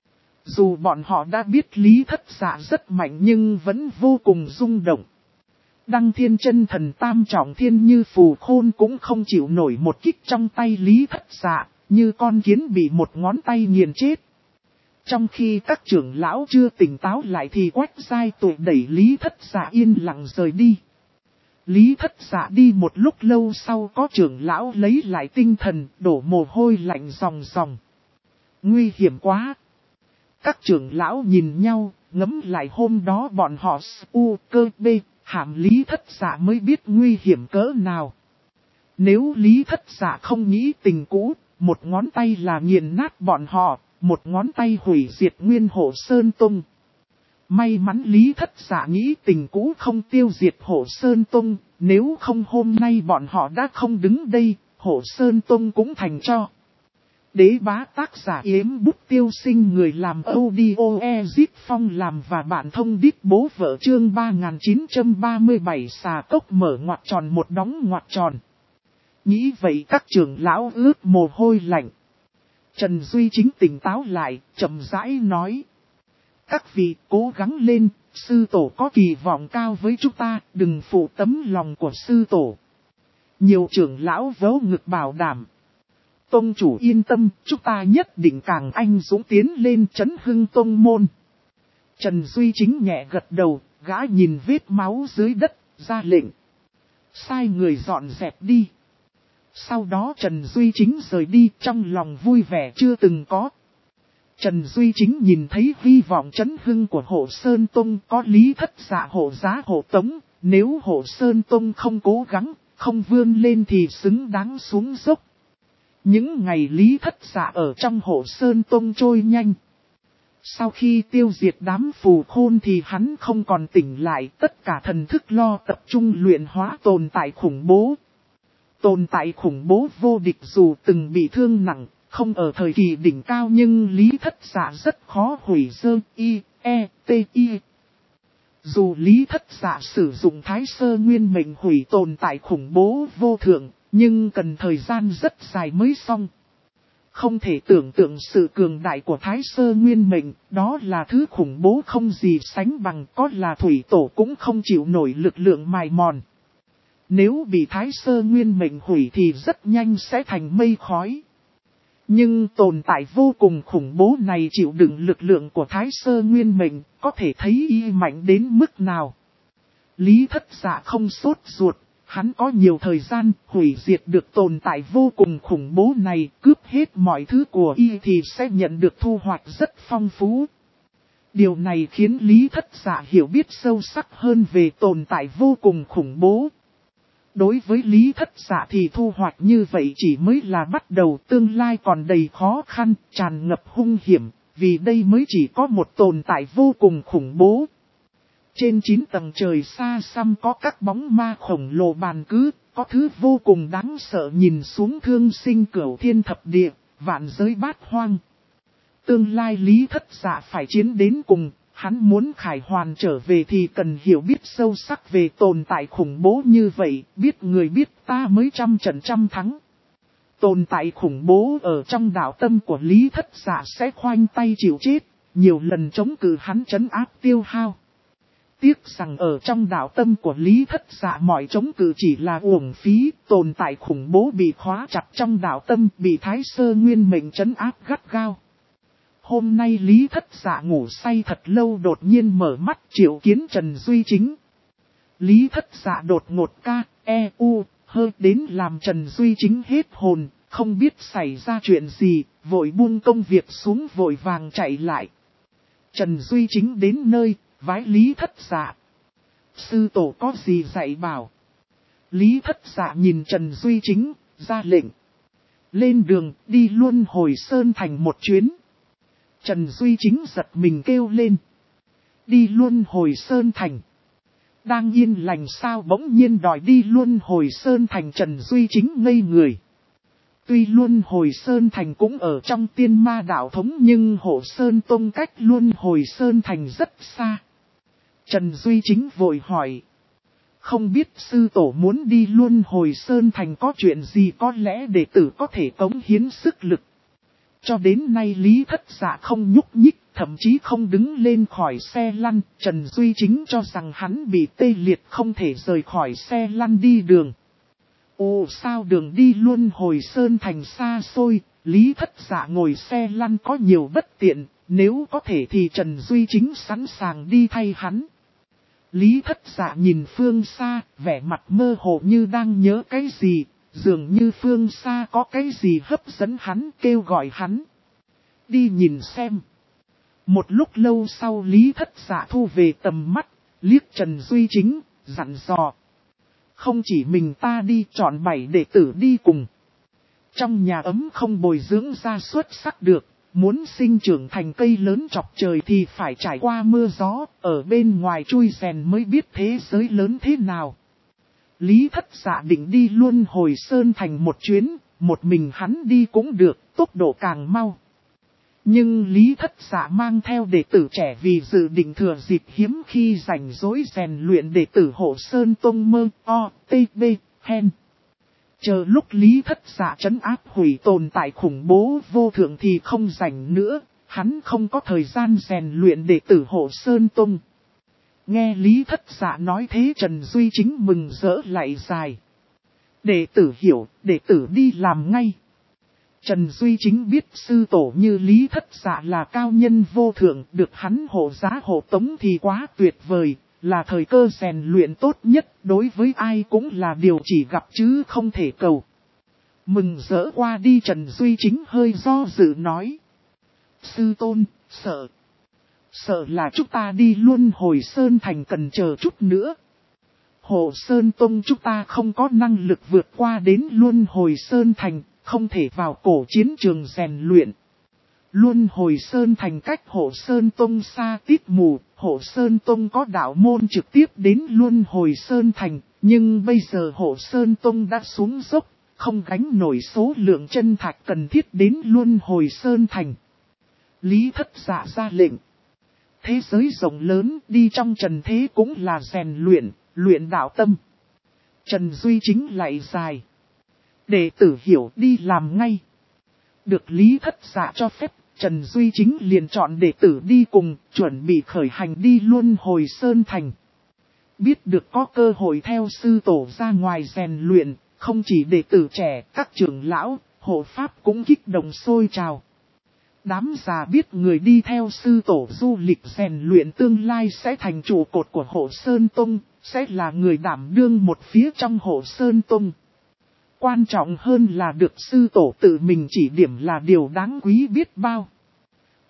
Dù bọn họ đã biết Lý Thất Dạ rất mạnh nhưng vẫn vô cùng rung động. Đăng Thiên Chân Thần tam trọng thiên như Phù Khôn cũng không chịu nổi một kích trong tay Lý Thất Dạ, như con kiến bị một ngón tay nghiền chết. Trong khi các trưởng lão chưa tỉnh táo lại thì Quách Giai Tuệ đẩy Lý Thất Dạ yên lặng rời đi. Lý Thất Dạ đi một lúc lâu sau có trưởng lão lấy lại tinh thần, đổ mồ hôi lạnh ròng ròng. Nguy hiểm quá! Các trưởng lão nhìn nhau, ngẫm lại hôm đó bọn họ cơ bê, hàm Lý Thất Dạ mới biết nguy hiểm cỡ nào. Nếu Lý Thất Dạ không nghĩ tình cũ, một ngón tay là nghiền nát bọn họ, một ngón tay hủy diệt nguyên Hộ Sơn Tông. May mắn Lý Thất Dạ nghĩ tình cũ không tiêu diệt Hộ Sơn Tông, nếu không hôm nay bọn họ đã không đứng đây, Hộ Sơn Tông cũng thành tro. Đế bá tác giả Yếm Bút Tiêu Sinh, người làm audio Ezit Phong làm và bạn thông đít bố vợ, chương 3937 xà cốc mở ngoặc tròn một đóng ngoặc tròn. Nghĩ vậy các trưởng lão ướt mồ hôi lạnh. Trần Duy Chính tỉnh táo lại, chậm rãi nói. Các vị cố gắng lên, sư tổ có kỳ vọng cao với chúng ta, đừng phụ tấm lòng của sư tổ. Nhiều trưởng lão vỗ ngực bảo đảm. Tông chủ yên tâm, chúng ta nhất định càng anh dũng tiến lên trấn hưng tông môn. Trần Duy Chính nhẹ gật đầu, gã nhìn vết máu dưới đất, ra lệnh. Sai người dọn dẹp đi. Sau đó Trần Duy Chính rời đi trong lòng vui vẻ chưa từng có. Trần Duy Chính nhìn thấy hy vọng trấn hưng của Hộ Sơn Tông có Lý Thất Dạ hộ giá hộ tống. Nếu Hộ Sơn Tông không cố gắng, không vươn lên thì xứng đáng xuống dốc. Những ngày Lý Thất Dạ ở trong Hộ Sơn Tông trôi nhanh. Sau khi tiêu diệt đám Phù Khôn thì hắn không còn tỉnh lại, tất cả thần thức lo tập trung luyện hóa tồn tại khủng bố. Tồn tại khủng bố vô địch dù từng bị thương nặng, không ở thời kỳ đỉnh cao nhưng Lý Thất Dạ rất khó hủy I. Dù Lý Thất Dạ sử dụng Thái Sơ Nguyên Mệnh hủy tồn tại khủng bố vô thượng, nhưng cần thời gian rất dài mới xong. Không thể tưởng tượng sự cường đại của Thái Sơ Nguyên Mệnh, đó là thứ khủng bố không gì sánh bằng, có là thủy tổ cũng không chịu nổi lực lượng mài mòn. Nếu bị Thái Sơ Nguyên Mệnh hủy thì rất nhanh sẽ thành mây khói. Nhưng tồn tại vô cùng khủng bố này chịu đựng lực lượng của Thái Sơ Nguyên Mệnh, có thể thấy y mạnh đến mức nào. Lý Thất Dạ không sốt ruột, hắn có nhiều thời gian hủy diệt được tồn tại vô cùng khủng bố này, cướp hết mọi thứ của y thì sẽ nhận được thu hoạch rất phong phú. Điều này khiến Lý Thất Dạ hiểu biết sâu sắc hơn về tồn tại vô cùng khủng bố. Đối với Lý Thất Dạ thì thu hoạch như vậy chỉ mới là bắt đầu, tương lai còn đầy khó khăn, tràn ngập hung hiểm, vì đây mới chỉ có một tồn tại vô cùng khủng bố. Trên 9 tầng trời xa xăm có các bóng ma khổng lồ bàn cứ, có thứ vô cùng đáng sợ nhìn xuống thương sinh cửu thiên thập địa, vạn giới bát hoang. Tương lai Lý Thất Dạ phải chiến đến cùng, hắn muốn khải hoàn trở về thì cần hiểu biết sâu sắc về tồn tại khủng bố như vậy, biết người biết ta mới trăm trận trăm thắng. Tồn tại khủng bố ở trong đạo tâm của Lý Thất Dạ sẽ khoanh tay chịu chết, nhiều lần chống cự hắn trấn áp tiêu hao. Tiếc rằng ở trong đạo tâm của Lý Thất Dạ mọi chống cự chỉ là uổng phí, tồn tại khủng bố bị khóa chặt trong đạo tâm, bị Thái Sơ Nguyên Mệnh trấn áp gắt gao. Hôm nay Lý Thất Dạ ngủ say thật lâu đột nhiên mở mắt triệu kiến Trần Duy Chính. Lý Thất Dạ đột ngột hơi đến làm Trần Duy Chính hết hồn, không biết xảy ra chuyện gì, vội buông công việc xuống vội vàng chạy lại. Trần Duy Chính đến nơi, vái Lý Thất Dạ. Sư tổ có gì dạy bảo? Lý Thất Dạ nhìn Trần Duy Chính, ra lệnh. Lên đường, đi Luân Hồi Sơn Thành một chuyến. Trần Duy Chính giật mình kêu lên. Đi Luân Hồi Sơn Thành. Đang yên lành sao bỗng nhiên đòi đi Luân Hồi Sơn Thành, Trần Duy Chính ngây người. Tuy Luân Hồi Sơn Thành cũng ở trong Tiên Ma đạo thống nhưng Hộ Sơn Tông cách Luân Hồi Sơn Thành rất xa. Trần Duy Chính vội hỏi. Không biết sư tổ muốn đi Luân Hồi Sơn Thành có chuyện gì, có lẽ đệ tử có thể cống hiến sức lực. Cho đến nay Lý Thất Dạ không nhúc nhích, thậm chí không đứng lên khỏi xe lăn. Trần Duy Chính cho rằng hắn bị tê liệt không thể rời khỏi xe lăn đi đường. Ồ sao đường đi Luân Hồi Sơn Thành xa xôi, Lý Thất Dạ ngồi xe lăn có nhiều bất tiện, nếu có thể thì Trần Duy Chính sẵn sàng đi thay hắn. Lý Thất Dạ nhìn phương xa, vẻ mặt mơ hồ như đang nhớ cái gì, dường như phương xa có cái gì hấp dẫn hắn, kêu gọi hắn. Đi nhìn xem. Một lúc lâu sau Lý Thất Dạ thu về tầm mắt, liếc Trần Duy Chính, dặn dò. Không chỉ mình ta đi, chọn 7 đệ tử đi cùng. Trong nhà ấm không bồi dưỡng ra xuất sắc được, muốn sinh trưởng thành cây lớn chọc trời thì phải trải qua mưa gió, ở bên ngoài chui rèn mới biết thế giới lớn thế nào. Lý Thất Dạ định đi Luân Hồi Sơn Thành một chuyến, một mình hắn đi cũng được, tốc độ càng mau. Nhưng Lý Thất Dạ mang theo đệ tử trẻ vì dự định thừa dịp hiếm khi rảnh rỗi rèn luyện đệ tử Hộ Sơn Tông Mơ O.T.B. Hen. Chờ lúc Lý Thất Dạ trấn áp hủy tồn tại khủng bố vô thượng thì không rảnh nữa, hắn không có thời gian rèn luyện đệ tử Hộ Sơn Tông. Nghe Lý Thất Dạ nói thế Trần Duy Chính mừng rỡ lại dài. Đệ tử hiểu, đệ tử đi làm ngay. Trần Duy Chính biết sư tổ như Lý Thất Dạ là cao nhân vô thượng, được hắn hộ giá hộ tống thì quá tuyệt vời, là thời cơ rèn luyện tốt nhất, đối với ai cũng là điều chỉ gặp chứ không thể cầu. Mừng rỡ qua đi Trần Duy Chính hơi do dự nói. Sư tôn, sợ là chúng ta đi Luân Hồi Sơn Thành cần chờ chút nữa. Hộ Sơn Tông chúng ta không có năng lực vượt qua đến Luân Hồi Sơn Thành, không thể vào cổ chiến trường rèn luyện. Luân Hồi Sơn Thành cách Hộ Sơn Tông xa tít mù, Hộ Sơn Tông có đạo môn trực tiếp đến Luân Hồi Sơn Thành, nhưng bây giờ Hộ Sơn Tông đã xuống dốc, không gánh nổi số lượng chân thạch cần thiết đến Luân Hồi Sơn Thành. Lý Thất Dạ ra lệnh. Thế giới rộng lớn, đi trong trần thế cũng là rèn luyện đạo tâm. Trần Duy Chính lại dài. Đệ tử hiểu, đi làm ngay. Được Lý Thất Dạ cho phép, Trần Duy Chính liền chọn đệ tử đi cùng, chuẩn bị khởi hành đi Luân Hồi Sơn Thành. Biết được có cơ hội theo sư tổ ra ngoài rèn luyện, không chỉ đệ tử trẻ, các trưởng lão, hộ pháp cũng kích động sôi trào. Đám già biết người đi theo sư tổ du lịch rèn luyện tương lai sẽ thành trụ cột của Hộ Sơn Tông, sẽ là người đảm đương một phía trong Hộ Sơn Tông. Quan trọng hơn là được sư tổ tự mình chỉ điểm là điều đáng quý biết bao.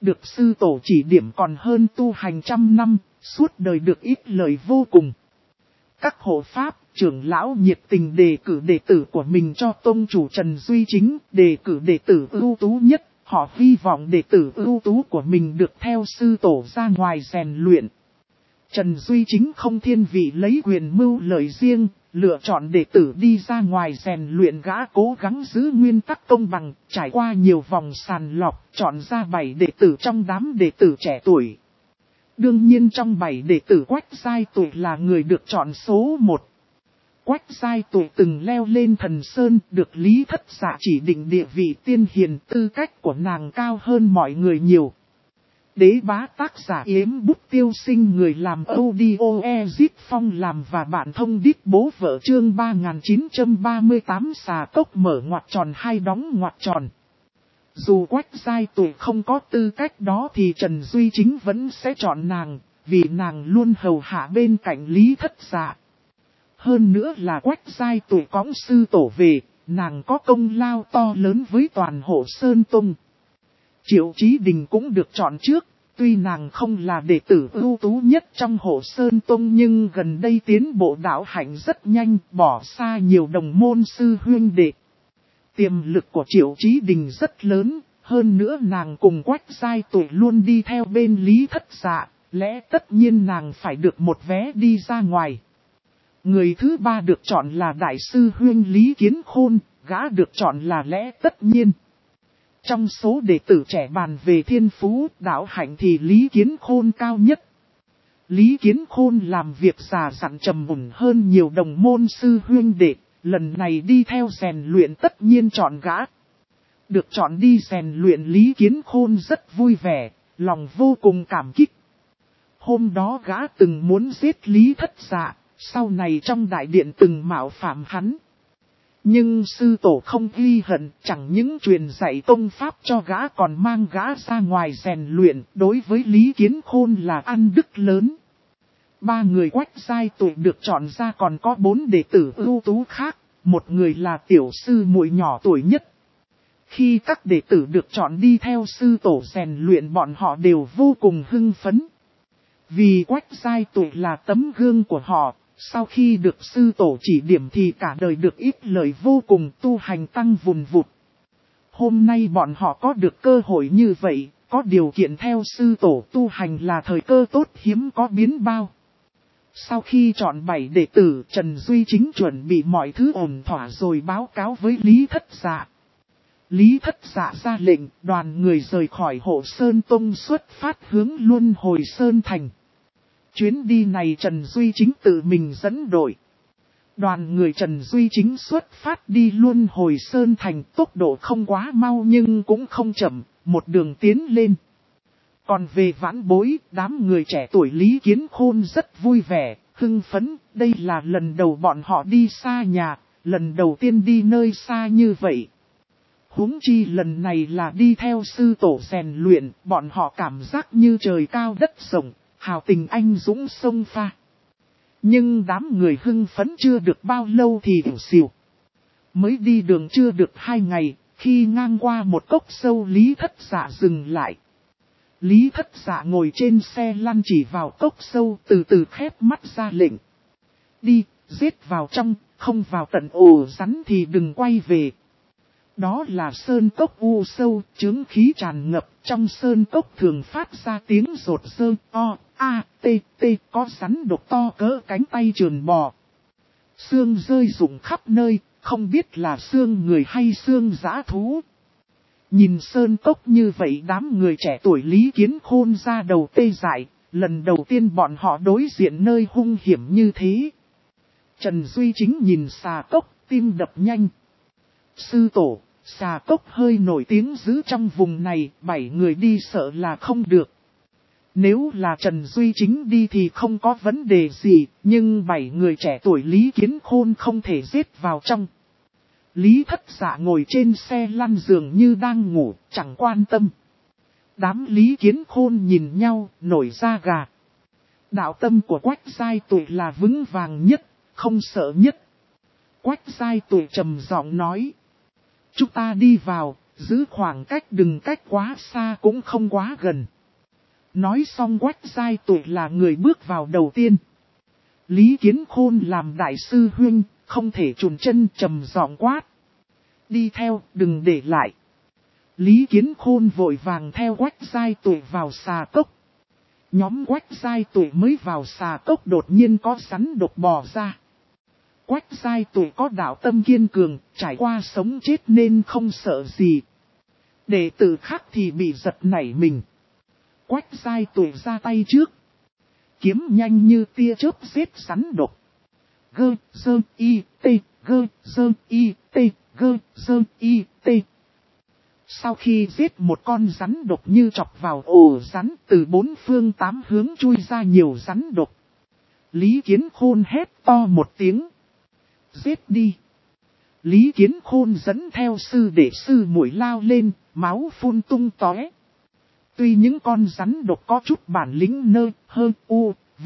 được sư tổ chỉ điểm còn hơn tu hành trăm năm, suốt đời được ít lời vô cùng. Các hộ pháp, trưởng lão nhiệt tình đề cử đệ tử của mình cho tông chủ Trần Duy Chính, đề cử đệ tử ưu tú nhất. Họ hy vọng đệ tử ưu tú của mình được theo sư tổ ra ngoài rèn luyện. Trần Duy Chính không thiên vị lấy quyền mưu lợi riêng, lựa chọn đệ tử đi ra ngoài rèn luyện, gã cố gắng giữ nguyên tắc công bằng, trải qua nhiều vòng sàng lọc, chọn ra 7 đệ tử trong đám đệ tử trẻ tuổi. Đương nhiên trong 7 đệ tử Quách Giai Tuệ là người được chọn số 1. Quách Giai Tuệ từng leo lên Thần Sơn, được Lý Thất Dạ chỉ định địa vị tiên hiền, tư cách của nàng cao hơn mọi người nhiều. Đế bá tác giả Yếm Bút Tiêu Sinh, người làm audio Ezit Phong làm và bạn thông đít bố vợ, chương 3938 xà cốc mở ngoặc tròn hai đóng ngoặc tròn. Dù Quách Giai Tuệ không có tư cách đó thì Trần Duy Chính vẫn sẽ chọn nàng, vì nàng luôn hầu hạ bên cạnh Lý Thất Dạ. Hơn nữa là Quách Giai Tuệ cõng sư tổ về, nàng có công lao to lớn với toàn hộ Sơn Tông. Triệu Chí Đình cũng được chọn trước, tuy nàng không là đệ tử ưu tú nhất trong hộ Sơn Tông nhưng gần đây tiến bộ đạo hạnh rất nhanh, bỏ xa nhiều đồng môn sư huynh đệ. Tiềm lực của Triệu Chí Đình rất lớn, hơn nữa nàng cùng Quách Giai Tuệ luôn đi theo bên Lý Thất Dạ, lẽ tất nhiên nàng phải được một vé đi ra ngoài. Người thứ ba được chọn là Đại sư huynh Lý Kiến Khôn, gã được chọn là lẽ tất nhiên. Trong số đệ tử trẻ bàn về thiên phú, đạo hạnh thì Lý Kiến Khôn cao nhất. Lý Kiến Khôn làm việc già dặn trầm mùn hơn nhiều đồng môn sư huynh đệ, lần này đi theo rèn luyện tất nhiên chọn gã. Được chọn đi rèn luyện Lý Kiến Khôn rất vui vẻ, lòng vô cùng cảm kích. Hôm đó gã từng muốn giết Lý Thất Dạ, sau này trong đại điện từng mạo phạm hắn. Nhưng sư tổ không ghi hận, chẳng những truyền dạy công pháp cho gã còn mang gã ra ngoài rèn luyện, đối với Lý Kiến Khôn là ăn đức lớn. 3 người Quách Giai Tuệ được chọn ra, còn có 4 đệ tử ưu tú khác, một người là tiểu sư muội nhỏ tuổi nhất. Khi các đệ tử được chọn đi theo sư tổ rèn luyện, bọn họ đều vô cùng hưng phấn. Vì Quách Giai Tuệ là tấm gương của họ. Sau khi được sư tổ chỉ điểm thì cả đời được ít lời vô cùng, tu hành tăng vùn vụt. Hôm nay bọn họ có được cơ hội như vậy, có điều kiện theo sư tổ tu hành là thời cơ tốt hiếm có biến bao. Sau khi chọn 7 đệ tử, Trần Duy Chính chuẩn bị mọi thứ ổn thỏa rồi báo cáo với Lý Thất Dạ. Lý Thất Dạ ra lệnh, đoàn người rời khỏi hộ Sơn Tông xuất phát hướng Luân Hồi Sơn Thành. Chuyến đi này Trần Duy Chính tự mình dẫn đội. Đoàn người Trần Duy Chính xuất phát đi Luân Hồi Sơn Thành, tốc độ không quá mau nhưng cũng không chậm, một đường tiến lên. Còn về Vãn Bối, đám người trẻ tuổi Lý Kiến Khôn rất vui vẻ, hưng phấn, đây là lần đầu bọn họ đi xa nhà, lần đầu tiên đi nơi xa như vậy. Huống chi lần này là đi theo sư tổ rèn luyện, bọn họ cảm giác như trời cao đất rộng. Hào tình anh dũng sông pha. Nhưng đám người hưng phấn chưa được bao lâu thì ỉu xìu. Mới đi đường chưa được 2 ngày, khi ngang qua một cốc sâu Lý Thất Dạ dừng lại. Lý Thất Dạ ngồi trên xe lăn chỉ vào cốc sâu, từ từ khép mắt ra lệnh. Đi, giết vào trong, không vào tận ổ rắn thì đừng quay về. Đó là sơn cốc u sâu, chướng khí tràn ngập, trong sơn cốc thường phát ra tiếng rột rơ, o, a, t, t, có rắn độc to cỡ cánh tay trườn bò. Xương rơi rụng khắp nơi, không biết là xương người hay xương dã thú. Nhìn sơn cốc như vậy đám người trẻ tuổi Lý Kiến Khôn ra đầu tê dại, lần đầu tiên bọn họ đối diện nơi hung hiểm như thế. Trần Duy Chính nhìn xà cốc, tim đập nhanh. Sư tổ, xà cốc hơi nổi tiếng dữ trong vùng này, 7 người đi sợ là không được. Nếu là Trần Duy Chính đi thì không có vấn đề gì, nhưng 7 người trẻ tuổi Lý Kiến Khôn không thể giết vào trong. Lý Thất Dạ ngồi trên xe lăn dường như đang ngủ, chẳng quan tâm. Đám Lý Kiến Khôn nhìn nhau, nổi da gà. Đạo tâm của Quách Giai Tuệ là vững vàng nhất, không sợ nhất. Quách Giai Tuệ trầm giọng nói. Chúng ta đi vào, Giữ khoảng cách, đừng cách quá xa cũng không quá gần. Nói xong Quách Giai Tuệ là người bước vào đầu tiên. Lý Kiến Khôn làm đại sư huynh, không thể chùn chân, trầm giọng quát. Đi theo, đừng để lại. Lý Kiến Khôn vội vàng theo Quách Giai Tuệ vào xà cốc. Nhóm Quách Giai Tuệ mới vào xà cốc đột nhiên có rắn độc bò ra. Quách Giai Tuệ có đạo tâm kiên cường, trải qua sống chết nên không sợ gì. Đệ tử khác thì bị giật nảy mình. Quách Giai Tuệ ra tay trước. Kiếm nhanh như tia chớp giết rắn độc. Gơ, dơ, y, tê, gơ, dơ, y, tê, gơ, dơ, y, tê. Sau khi giết một con rắn độc như chọc vào ổ rắn, từ bốn phương tám hướng chui ra nhiều rắn độc. Lý Kiến Khôn hét to một tiếng. Giết đi. Lý Kiến Khôn dẫn theo sư đệ sư muội lao lên, máu phun tung tóe. Tuy những con rắn độc có chút bản lĩnh nơ, hơ, u, v,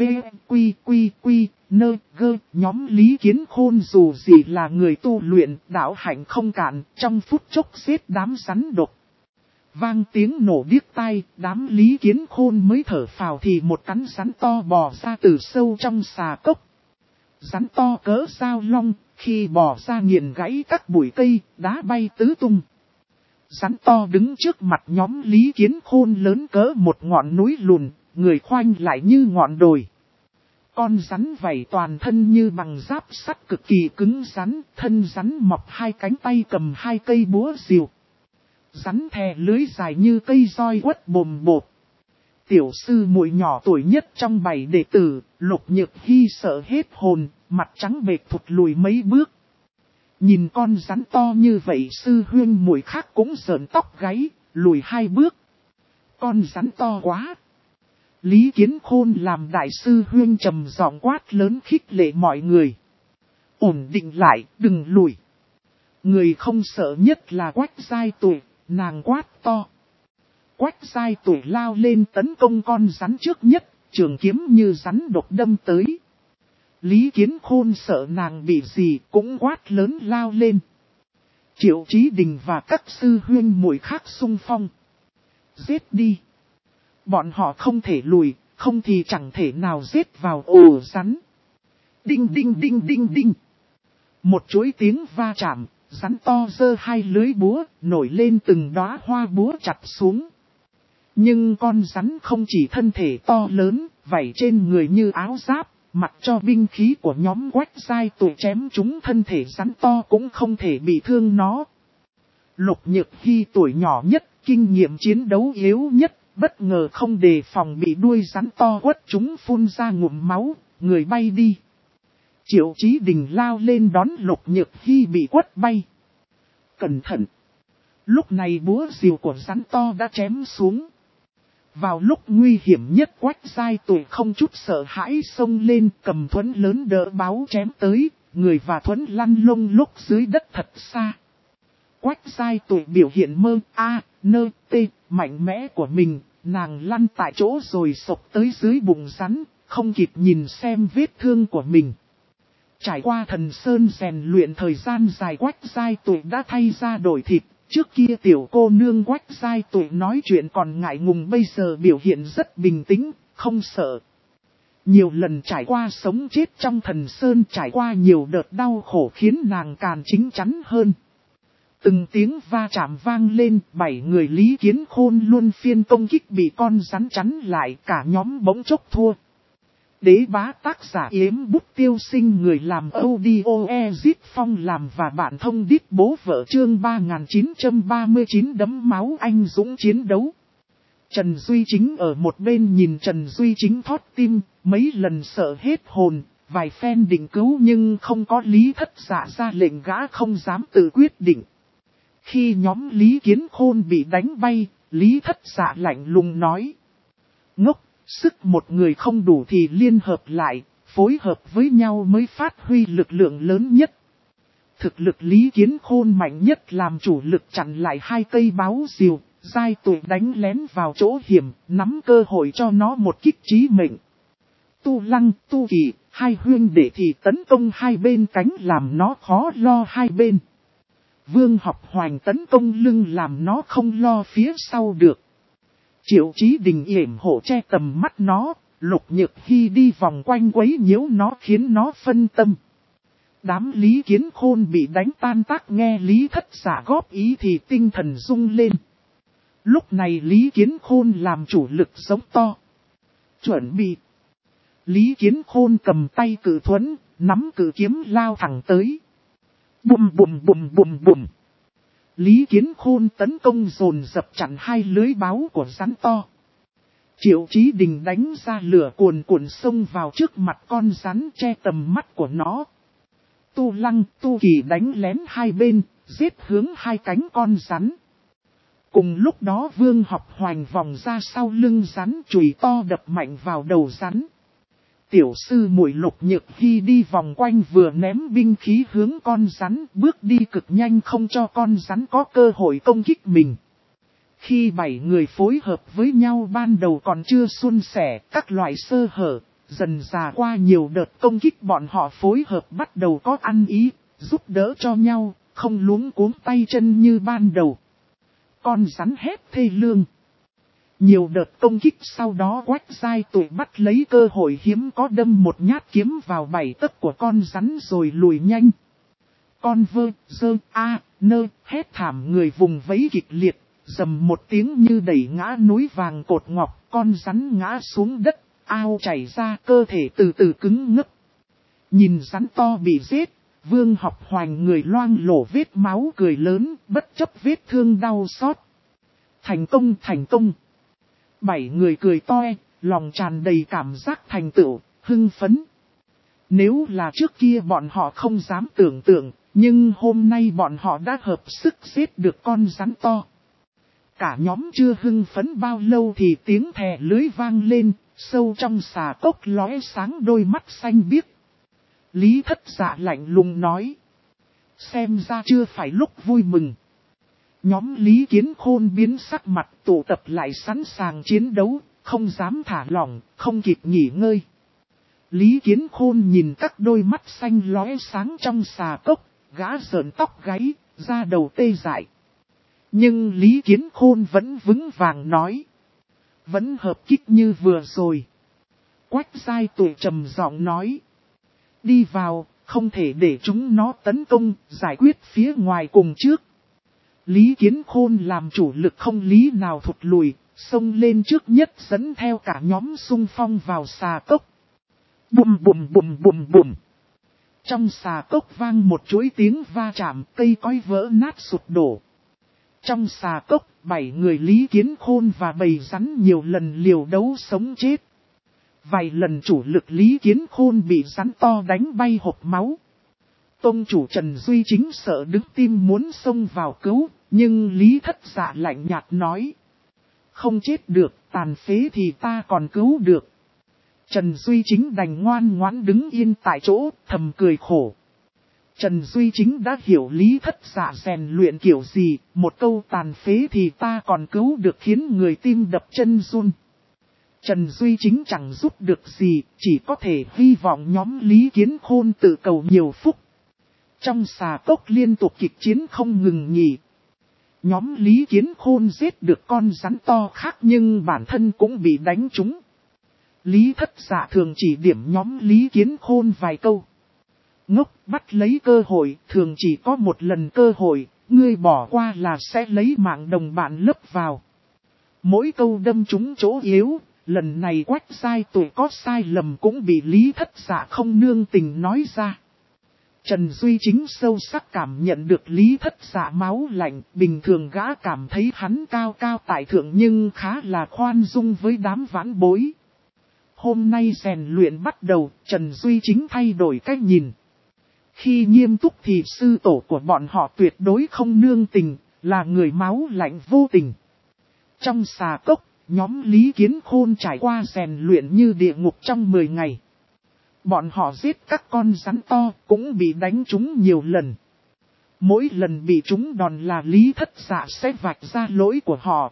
quy, nơ, gơ, nhóm Lý Kiến Khôn dù gì là người tu luyện, đạo hạnh không cạn, trong phút chốc giết đám rắn độc. Vang tiếng nổ điếc tai, đám Lý Kiến Khôn mới thở phào thì một cắn rắn to bò ra từ sâu trong xà cốc. Rắn to cỡ dao long, khi bò ra nghiền gãy các bụi cây, đá bay tứ tung. Rắn to đứng trước mặt nhóm Lý Kiến Khôn lớn cỡ một ngọn núi lùn, người khoanh lại như ngọn đồi. Con rắn vảy toàn thân như bằng giáp sắt cực kỳ cứng rắn, thân rắn mọc hai cánh tay cầm hai cây búa rìu. Rắn thè lưới dài như cây roi quất bồm bột. Tiểu sư muội nhỏ tuổi nhất trong 7 đệ tử, Lục Nhược Hy sợ hết hồn, mặt trắng bệch thụt lùi mấy bước. Nhìn con rắn to như vậy sư huynh muội khác cũng sởn tóc gáy, lùi 2 bước. Con rắn to quá. Lý Kiến Khôn làm đại sư huynh trầm giọng quát lớn khích lệ mọi người. Ổn định lại, đừng lùi. Người không sợ nhất là Quách Giai Tuệ, nàng quát to. Quách Giai Tuệ lao lên tấn công con rắn trước nhất, trường kiếm như rắn độc đâm tới. Lý Kiến Khôn sợ nàng bị gì cũng quát lớn lao lên. Triệu Chí Đình và các sư huynh muội khác xung phong. Giết đi. Bọn họ không thể lùi, không thì chẳng thể nào giết vào ổ rắn. Đinh đinh đinh đinh đinh. Một chuỗi tiếng va chạm, rắn to giơ hai lưới búa, nổi lên từng đóa hoa búa chặt xuống. Nhưng con rắn không chỉ thân thể to lớn, vảy trên người như áo giáp, mặc cho binh khí của nhóm Quách Giai Tuệ chém chúng thân thể rắn to cũng không thể bị thương nó. Lục Nhược Hy tuổi nhỏ nhất, kinh nghiệm chiến đấu yếu nhất, bất ngờ không đề phòng bị đuôi rắn to quất chúng phun ra ngụm máu, người bay đi. Triệu Chí Đình lao lên đón Lục Nhược Hy bị quất bay. Cẩn thận! Lúc này búa rìu của rắn to đã chém xuống. Vào lúc nguy hiểm nhất Quách Giai Tuệ không chút sợ hãi xông lên cầm thuẫn lớn đỡ báo chém tới, người và thuẫn lăn lông lúc dưới đất thật xa. Quách Giai Tuệ biểu hiện nơ tê mạnh mẽ của mình, nàng lăn tại chỗ rồi sộc tới dưới bụng rắn, không kịp nhìn xem vết thương của mình. Trải qua thần sơn rèn luyện thời gian dài Quách Giai Tuệ đã thay ra đổi thịt. Trước kia tiểu cô nương Quách Giai Tuệ nói chuyện còn ngại ngùng, bây giờ biểu hiện rất bình tĩnh, không sợ. Nhiều lần trải qua sống chết trong thần sơn, trải qua nhiều đợt đau khổ khiến nàng càng chín chắn hơn. Từng tiếng va chạm vang lên, 7 người Lý Kiến Khôn luôn phiên công kích bị con rắn chắn lại, cả nhóm bỗng chốc thua. Đế bá tác giả Yếm Bút Tiêu Sinh, người làm audio Ezit Phong làm và bạn thông đít bố vợ, chương 3939 đấm máu anh dũng chiến đấu. Trần Duy Chính ở một bên nhìn Trần Duy Chính thót tim, mấy lần sợ hết hồn, vài phen định cứu nhưng không có Lý Thất Dạ ra lệnh gã không dám tự quyết định. Khi nhóm Lý Kiến Khôn bị đánh bay, Lý Thất Dạ lạnh lùng nói. Ngốc! Sức một người không đủ thì liên hợp lại, phối hợp với nhau mới phát huy lực lượng lớn nhất. Thực lực Lý Kiến Khôn mạnh nhất làm chủ lực chặn lại hai cây báo rìu, Giai Tuệ đánh lén vào chỗ hiểm, nắm cơ hội cho nó một kích chí mệnh. Tu Lăng, Tu Kỳ, hai huynh đệ thì tấn công hai bên cánh làm nó khó lo hai bên. Vương Học Hoành tấn công lưng làm nó không lo phía sau được. Triệu Chí Đình yểm hộ che tầm mắt nó, Lục Nhược Hy đi vòng quanh quấy nhiễu nó khiến nó phân tâm. Đám Lý Kiến Khôn bị đánh tan tác nghe Lý Thất Dạ góp ý thì tinh thần rung lên. Lúc này Lý Kiến Khôn làm chủ lực giống to. Chuẩn bị. Lý Kiến Khôn cầm tay cự thuẫn, nắm cự kiếm lao thẳng tới. Bùm bùm bùm bùm bùm. Lý Kiến Khôn tấn công dồn dập chặn hai lưới báo của rắn to. Triệu Chí Đình đánh ra lửa cuồn cuộn xông vào trước mặt con rắn che tầm mắt của nó. Tu Lăng, Tu Kỳ đánh lén hai bên, giết hướng hai cánh con rắn. Cùng lúc đó Vương Học Hoành vòng ra sau lưng rắn chùy to đập mạnh vào đầu rắn. Tiểu sư muội Lục Nhược Hy đi vòng quanh vừa ném binh khí hướng con rắn, bước đi cực nhanh không cho con rắn có cơ hội công kích mình. Khi 7 người phối hợp với nhau ban đầu còn chưa suôn sẻ, các loại sơ hở, dần dà qua nhiều đợt công kích bọn họ phối hợp bắt đầu có ăn ý, giúp đỡ cho nhau, không luống cuống tay chân như ban đầu. Con rắn hét thê lương. Nhiều đợt công kích sau đó Quách Giai Tụi bắt lấy cơ hội hiếm có đâm một nhát kiếm vào 7 tấc của con rắn rồi lùi nhanh. Con vơ, dơ, nơ, hét thảm người vùng vẫy kịch liệt, rầm một tiếng như đẩy ngã núi vàng cột ngọc, con rắn ngã xuống đất, ao chảy ra cơ thể từ từ cứng ngắc. Nhìn rắn to bị giết, Vương Học Hoành người loang lổ vết máu cười lớn, bất chấp vết thương đau xót. Thành công, thành công. 7 người cười toe, lòng tràn đầy cảm giác thành tựu, hưng phấn. Nếu là trước kia bọn họ không dám tưởng tượng, nhưng hôm nay bọn họ đã hợp sức giết được con rắn to. Cả nhóm chưa hưng phấn bao lâu thì tiếng thè lưới vang lên, sâu trong xà cốc lóe sáng đôi mắt xanh biếc. Lý Thất Dạ lạnh lùng nói. Xem ra chưa phải lúc vui mừng. Nhóm Lý Kiến Khôn biến sắc mặt tụ tập lại sẵn sàng chiến đấu, không dám thả lỏng, không kịp nghỉ ngơi. Lý Kiến Khôn nhìn các đôi mắt xanh lóe sáng trong xà cốc, gã sởn tóc gáy, da đầu tê dại. Nhưng Lý Kiến Khôn vẫn vững vàng nói. Vẫn hợp kích như vừa rồi. Quách Giai Tụi trầm giọng nói. Đi vào, không thể để chúng nó tấn công, giải quyết phía ngoài cùng trước. Lý Kiến Khôn làm chủ lực không lý nào thụt lùi, xông lên trước nhất dẫn theo cả nhóm xung phong vào xà cốc. Bùm bùm bùm bùm bùm. Trong xà cốc vang một chuỗi tiếng va chạm, cây cối vỡ nát sụp đổ. Trong xà cốc, 7 người Lý Kiến Khôn và bầy rắn nhiều lần liều đấu sống chết. Vài lần chủ lực Lý Kiến Khôn bị rắn to đánh bay hộc máu. Tông chủ Trần Duy Chính sợ đứng tim muốn xông vào cứu, nhưng Lý Thất Dạ lạnh nhạt nói. Không chết được, tàn phế thì ta còn cứu được. Trần Duy Chính đành ngoan ngoãn đứng yên tại chỗ, thầm cười khổ. Trần Duy Chính đã hiểu Lý Thất Dạ rèn luyện kiểu gì, một câu tàn phế thì ta còn cứu được khiến người tim đập chân run. Trần Duy Chính chẳng giúp được gì, chỉ có thể hy vọng nhóm Lý Kiến Khôn tự cầu nhiều phúc. Trong xà cốc liên tục kịch chiến không ngừng nghỉ. Nhóm Lý Kiến Khôn giết được con rắn to khác nhưng bản thân cũng bị đánh trúng. Lý Thất Dạ thường chỉ điểm nhóm Lý Kiến Khôn vài câu. Ngốc bắt lấy cơ hội, thường chỉ có một lần cơ hội, ngươi bỏ qua là sẽ lấy mạng đồng bạn lấp vào. Mỗi câu đâm trúng chỗ yếu, lần này Quách Giai Tụi có sai lầm cũng bị Lý Thất Dạ không nương tình nói ra. Trần Duy Chính sâu sắc cảm nhận được Lý Thất Dạ máu lạnh, bình thường gã cảm thấy hắn cao cao tại thượng nhưng khá là khoan dung với đám vãn bối. Hôm nay rèn luyện bắt đầu, Trần Duy Chính thay đổi cách nhìn. Khi nghiêm túc thì sư tổ của bọn họ tuyệt đối không nương tình, là người máu lạnh vô tình. Trong xà cốc, nhóm Lý Kiến Khôn trải qua rèn luyện như địa ngục trong 10 ngày. Bọn họ giết các con rắn to cũng bị đánh trúng nhiều lần. Mỗi lần bị trúng đòn là Lý Thất Dạ sẽ vạch ra lỗi của họ.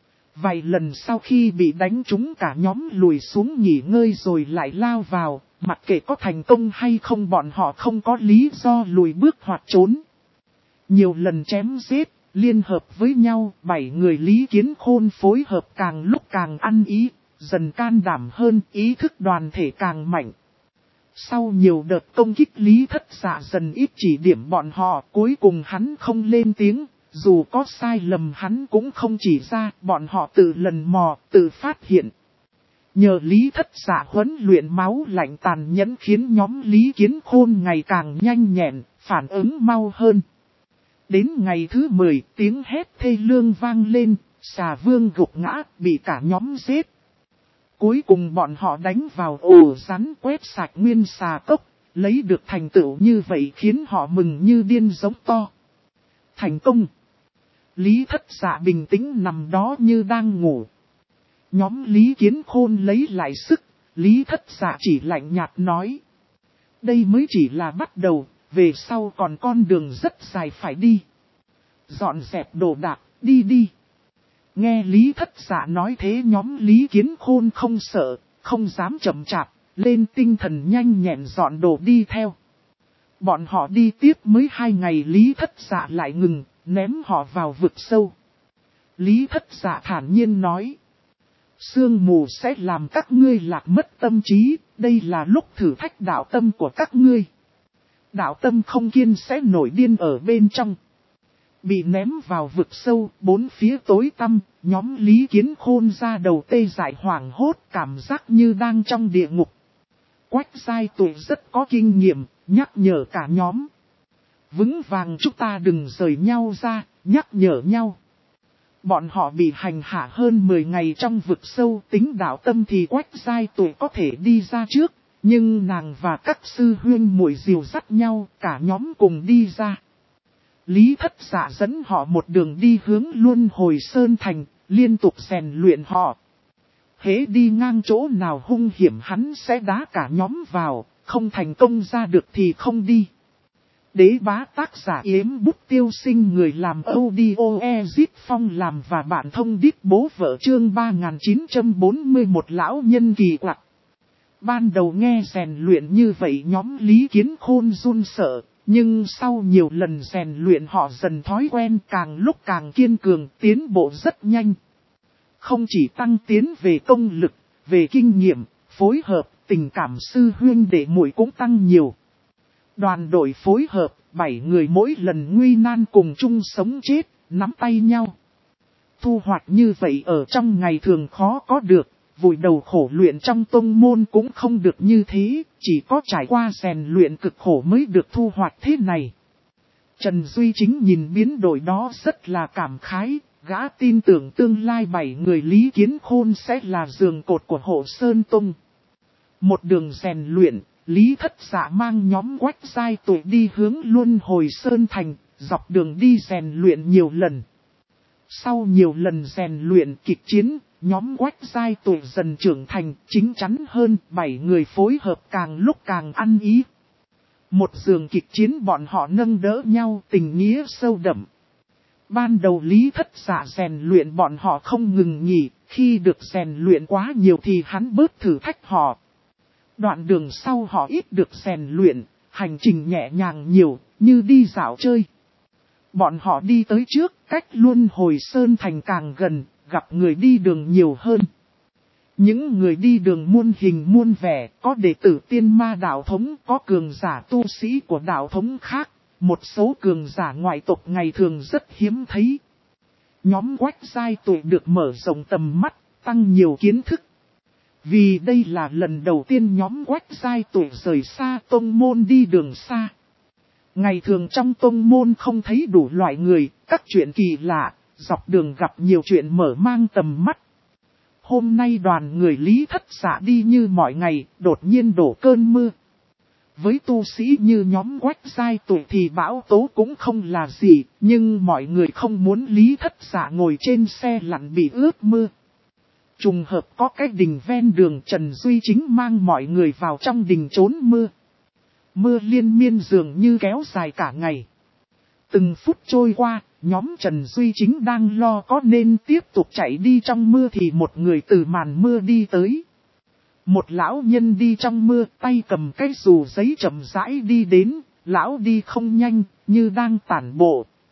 Vài lần sau khi bị đánh trúng cả nhóm lùi xuống nghỉ ngơi rồi lại lao vào, mặc kệ có thành công hay không bọn họ không có lý do lùi bước hoặc trốn. Nhiều lần chém giết, liên hợp với nhau, 7 người Lý Kiến Khôn phối hợp càng lúc càng ăn ý, dần can đảm hơn, ý thức đoàn thể càng mạnh. Sau nhiều đợt công kích Lý Thất Dạ dần ít chỉ điểm bọn họ, cuối cùng hắn không lên tiếng, dù có sai lầm hắn cũng không chỉ ra, bọn họ tự lần mò, tự phát hiện. Nhờ Lý Thất Dạ huấn luyện máu lạnh tàn nhẫn khiến nhóm Lý Kiến Khôn ngày càng nhanh nhẹn, phản ứng mau hơn. Đến ngày thứ 10, tiếng hét thê lương vang lên, xà vương gục ngã, bị cả nhóm giết. Cuối cùng bọn họ đánh vào ổ rắn quét sạch nguyên xà cốc, lấy được thành tựu như vậy khiến họ mừng như điên giống to. Thành công! Lý Thất Dạ bình tĩnh nằm đó như đang ngủ. Nhóm Lý Kiến Khôn lấy lại sức, Lý Thất Dạ chỉ lạnh nhạt nói. Đây mới chỉ là bắt đầu, về sau còn con đường rất dài phải đi. Dọn dẹp đồ đạc, đi đi. Nghe Lý Thất Dạ nói thế nhóm Lý Kiến Khôn không sợ, không dám chậm chạp, lên tinh thần nhanh nhẹn dọn đồ đi theo. Bọn họ đi tiếp mới 2 ngày Lý Thất Dạ lại ngừng, ném họ vào vực sâu. Lý Thất Dạ thản nhiên nói. Sương mù sẽ làm các ngươi lạc mất tâm trí, đây là lúc thử thách đạo tâm của các ngươi. Đạo tâm không kiên sẽ nổi điên ở bên trong. Bị ném vào vực sâu, 4 phía tối tăm, nhóm Lý Kiến Khôn ra đầu tê dại hoảng hốt, cảm giác như đang trong địa ngục. Quách Giai Tuệ rất có kinh nghiệm, nhắc nhở cả nhóm. Vững vàng chúng ta đừng rời nhau ra, nhắc nhở nhau. Bọn họ bị hành hạ hơn 10 ngày trong vực sâu, tính đạo tâm thì Quách Giai Tuệ có thể đi ra trước, nhưng nàng và các sư huynh muội dìu dắt nhau, cả nhóm cùng đi ra. Lý Thất Dạ dẫn họ một đường đi hướng Luân Hồi Sơn Thành, liên tục rèn luyện họ. Hễ đi ngang chỗ nào hung hiểm hắn sẽ đá cả nhóm vào, không thành công ra được thì không đi. Đế bá tác giả Yếm Bút Tiêu Sinh người làm audio Ezit Phong làm và bạn thông đít bố vợ chương 3941 lão nhân kỳ quặc. Ban đầu nghe rèn luyện như vậy nhóm Lý Kiến Khôn run sợ, nhưng sau nhiều lần rèn luyện họ dần thói quen càng lúc càng kiên cường, tiến bộ rất nhanh. Không chỉ tăng tiến về công lực, về kinh nghiệm, phối hợp, tình cảm sư huynh đệ muội cũng tăng nhiều. Đoàn đội phối hợp, 7 người mỗi lần nguy nan cùng chung sống chết, nắm tay nhau. Thu hoạch như vậy ở trong ngày thường khó có được, vùi đầu khổ luyện trong tông môn cũng không được như thế, chỉ có trải qua rèn luyện cực khổ mới được thu hoạch thế này. Trần Duy Chính nhìn biến đổi đó rất là cảm khái, gã tin tưởng tương lai 7 người Lý Kiến Khôn sẽ là giường cột của Hộ Sơn Tông. Một đường rèn luyện, Lý Thất Dạ mang nhóm Quách Giai Tuệ đi hướng Luân Hồi Sơn Thành, dọc đường đi rèn luyện nhiều lần. Sau nhiều lần rèn luyện kịch chiến, nhóm Quách Giai Tuệ dần trưởng thành, chính chắn hơn, 7 người phối hợp càng lúc càng ăn ý. Một giường kịch chiến bọn họ nâng đỡ nhau, tình nghĩa sâu đậm. Ban đầu Lý Thất Dạ rèn luyện bọn họ không ngừng nghỉ, khi được rèn luyện quá nhiều thì hắn bớt thử thách họ. Đoạn đường sau họ ít được rèn luyện, hành trình nhẹ nhàng nhiều, như đi dạo chơi. Bọn họ đi tới trước, cách Luân Hồi Sơn Thành càng gần, gặp người đi đường nhiều hơn. Những người đi đường muôn hình muôn vẻ, có đệ tử Tiên Ma đạo thống, có cường giả tu sĩ của đạo thống khác, một số cường giả ngoại tộc ngày thường rất hiếm thấy. Nhóm Quách Giai Tuệ được mở rộng tầm mắt, tăng nhiều kiến thức. Vì đây là lần đầu tiên nhóm Quách Giai Tuệ rời xa tông môn đi đường xa. Ngày thường trong tông môn không thấy đủ loại người, các chuyện kỳ lạ, dọc đường gặp nhiều chuyện mở mang tầm mắt. Hôm nay đoàn người Lý Thất Dạ đi như mọi ngày, đột nhiên đổ cơn mưa. Với tu sĩ như nhóm Quách Giai Tuệ thì bão tố cũng không là gì, nhưng mọi người không muốn Lý Thất Dạ ngồi trên xe lặn bị ướt mưa. Trùng hợp có cái đình ven đường, Trần Duy Chính mang mọi người vào trong đình trốn mưa. Mưa liên miên dường như kéo dài cả ngày. Từng phút trôi qua, nhóm Trần Duy Chính đang lo có nên tiếp tục chạy đi trong mưa thì một người từ màn mưa đi tới. Một lão nhân đi trong mưa, tay cầm cái dù giấy chậm rãi đi đến, lão đi không nhanh, như đang tản bộ.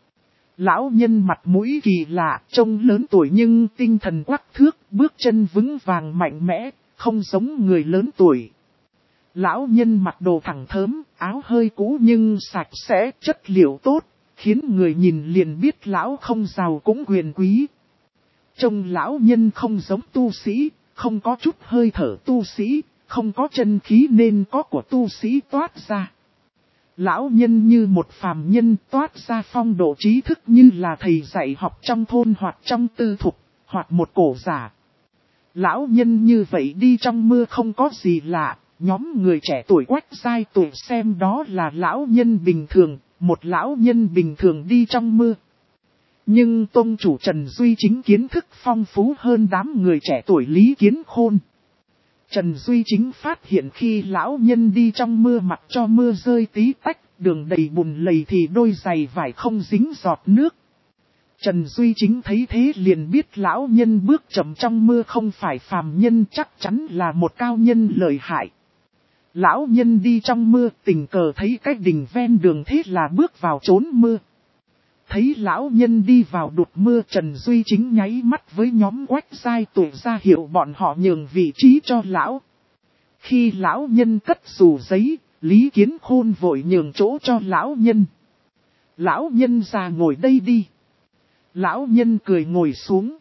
Lão nhân mặt mũi kỳ lạ, trông lớn tuổi nhưng tinh thần quắc thước, bước chân vững vàng mạnh mẽ, không giống người lớn tuổi. Lão nhân mặc đồ thẳng thớm, áo hơi cũ nhưng sạch sẽ, chất liệu tốt, khiến người nhìn liền biết lão không giàu cũng quyền quý. Trông lão nhân không giống tu sĩ, không có chút hơi thở tu sĩ, không có chân khí nên có của tu sĩ toát ra. Lão nhân như một phàm nhân toát ra phong độ trí thức như là thầy dạy học trong thôn hoặc trong tư thục, hoặc một cổ giả. Lão nhân như vậy đi trong mưa không có gì lạ, nhóm người trẻ tuổi quách giai tuổi xem đó là lão nhân bình thường, một lão nhân bình thường đi trong mưa. Nhưng tông chủ Trần Duy Chính kiến thức phong phú hơn đám người trẻ tuổi Lý Kiến Khôn. Trần Duy Chính phát hiện khi lão nhân đi trong mưa mặc cho mưa rơi tí tách, đường đầy bùn lầy thì đôi giày vải không dính giọt nước. Trần Duy Chính thấy thế liền biết lão nhân bước chậm trong mưa không phải phàm nhân, chắc chắn là một cao nhân lợi hại. Lão nhân đi trong mưa tình cờ thấy cái đình ven đường, thế là bước vào trốn mưa. Thấy lão nhân đi vào đụt mưa, Trần Duy Chính nháy mắt với nhóm quách giai tuổi ra hiệu bọn họ nhường vị trí cho lão. Khi lão nhân cất dù giấy, Lý Kiến Khôn vội nhường chỗ cho lão nhân. Lão nhân ra ngồi đây đi. Lão nhân cười ngồi xuống.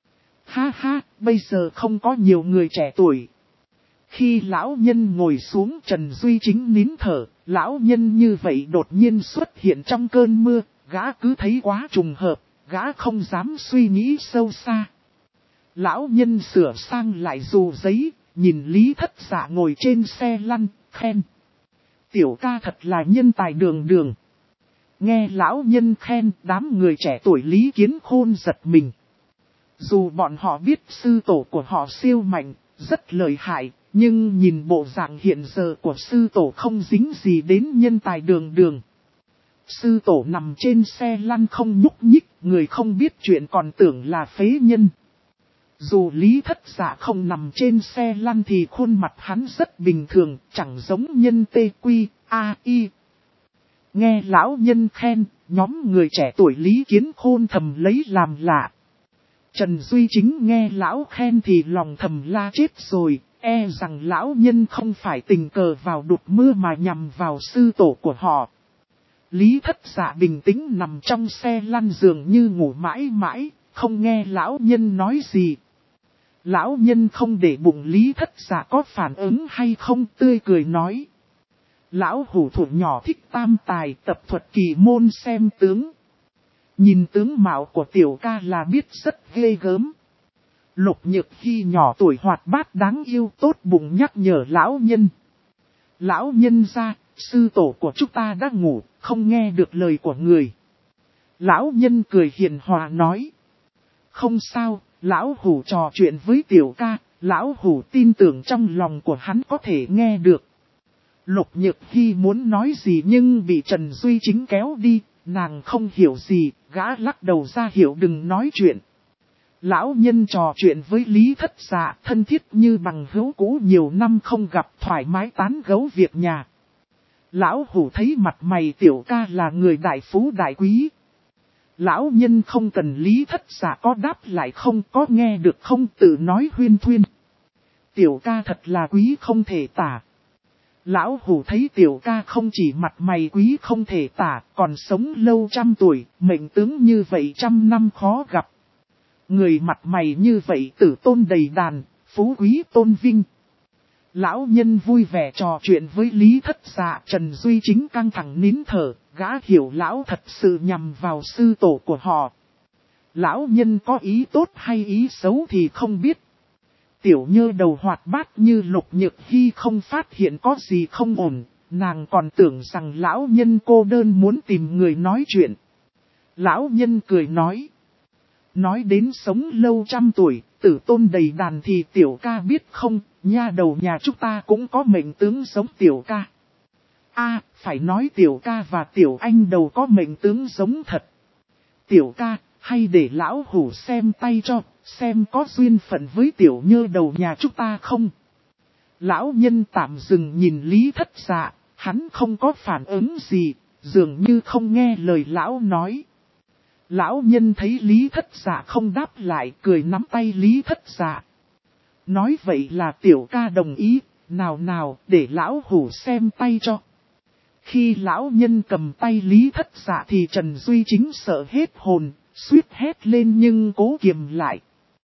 Ha ha, bây giờ không có nhiều người trẻ tuổi. Khi lão nhân ngồi xuống, Trần Duy Chính nín thở, lão nhân như vậy đột nhiên xuất hiện trong cơn mưa, gã cứ thấy quá trùng hợp, gã không dám suy nghĩ sâu xa. Lão nhân sửa sang lại dù giấy, nhìn Lý Thất Dạ ngồi trên xe lăn, khen. Tiểu ca thật là nhân tài đường đường. Nghe lão nhân khen, đám người trẻ tuổi Lý Kiến Khôn giật mình. Dù bọn họ biết sư tổ của họ siêu mạnh, rất lợi hại, nhưng nhìn bộ dạng hiện giờ của sư tổ không dính gì đến nhân tài đường đường. Sư tổ nằm trên xe lăn không nhúc nhích, người không biết chuyện còn tưởng là phế nhân. Dù Lý Thất Dạ không nằm trên xe lăn thì khuôn mặt hắn rất bình thường, chẳng giống nhân TQAI. Nghe lão nhân khen, nhóm người trẻ tuổi Lý Kiến Khôn thầm lấy làm lạ. Trần Duy Chính nghe lão khen thì lòng thầm la chết rồi, e rằng lão nhân không phải tình cờ vào đụt mưa mà nhằm vào sư tổ của họ. Lý Thất Dạ bình tĩnh nằm trong xe lăn giường như ngủ mãi mãi, không nghe lão nhân nói gì. Lão nhân không để bụng Lý Thất Dạ có phản ứng hay không, tươi cười nói. Lão hủ thủ nhỏ thích tam tài, tập thuật kỳ môn xem tướng. Nhìn tướng mạo của tiểu ca là biết rất ghê gớm. Lục Nhược Hy nhỏ tuổi hoạt bát đáng yêu tốt bụng nhắc nhở lão nhân. Lão nhân ra, sư tổ của chúng ta đã ngủ, không nghe được lời của người. Lão nhân cười hiền hòa nói. Không sao, lão hủ trò chuyện với tiểu ca, lão hủ tin tưởng trong lòng của hắn có thể nghe được. Lục Nhược Hy muốn nói gì nhưng bị Trần Duy Chính kéo đi, nàng không hiểu gì, gã lắc đầu ra hiệu đừng nói chuyện. Lão nhân trò chuyện với Lý Thất Dạ thân thiết như bằng hữu cũ nhiều năm không gặp, thoải mái tán gẫu việc nhà. Lão hủ thấy mặt mày tiểu ca là người đại phú đại quý. Lão nhân không cần Lý Thất Dạ có đáp lại không, có nghe được không, tự nói huyên thuyên. Tiểu ca thật là quý không thể tả. Lão hủ thấy tiểu ca không chỉ mặt mày quý không thể tả, còn sống lâu trăm tuổi, mệnh tướng như vậy trăm năm khó gặp. Người mặt mày như vậy tử tôn đầy đàn, phú quý tôn vinh. Lão nhân vui vẻ trò chuyện với Lý Thất Dạ, Trần Duy Chính căng thẳng nín thở, gã hiểu lão thật sự nhằm vào sư tổ của họ. Lão nhân có ý tốt hay ý xấu thì không biết. Tiểu Nhơ đầu hoạt bát như Lục Nhược Hy không phát hiện có gì không ổn, nàng còn tưởng rằng lão nhân cô đơn muốn tìm người nói chuyện. Lão nhân cười nói. Nói đến sống lâu trăm tuổi, tử tôn đầy đàn thì tiểu ca biết không, nha đầu nhà chúng ta cũng có mệnh tướng giống tiểu ca. Phải nói tiểu ca và tiểu anh đầu có mệnh tướng giống thật. Tiểu ca, hay để lão hủ xem tay cho, xem có duyên phận với tiểu Nhơ đầu nhà chúng ta không. Lão nhân tạm dừng nhìn Lý Thất Dạ, hắn không có phản ứng gì, dường như không nghe lời lão nói. Lão nhân thấy Lý Thất Dạ không đáp lại, cười nắm tay Lý Thất Dạ. Nói vậy là tiểu ca đồng ý, nào nào để lão hủ xem tay cho. Khi lão nhân cầm tay Lý Thất Dạ thì Trần Duy Chính sợ hết hồn, suýt hét lên nhưng cố kiềm lại.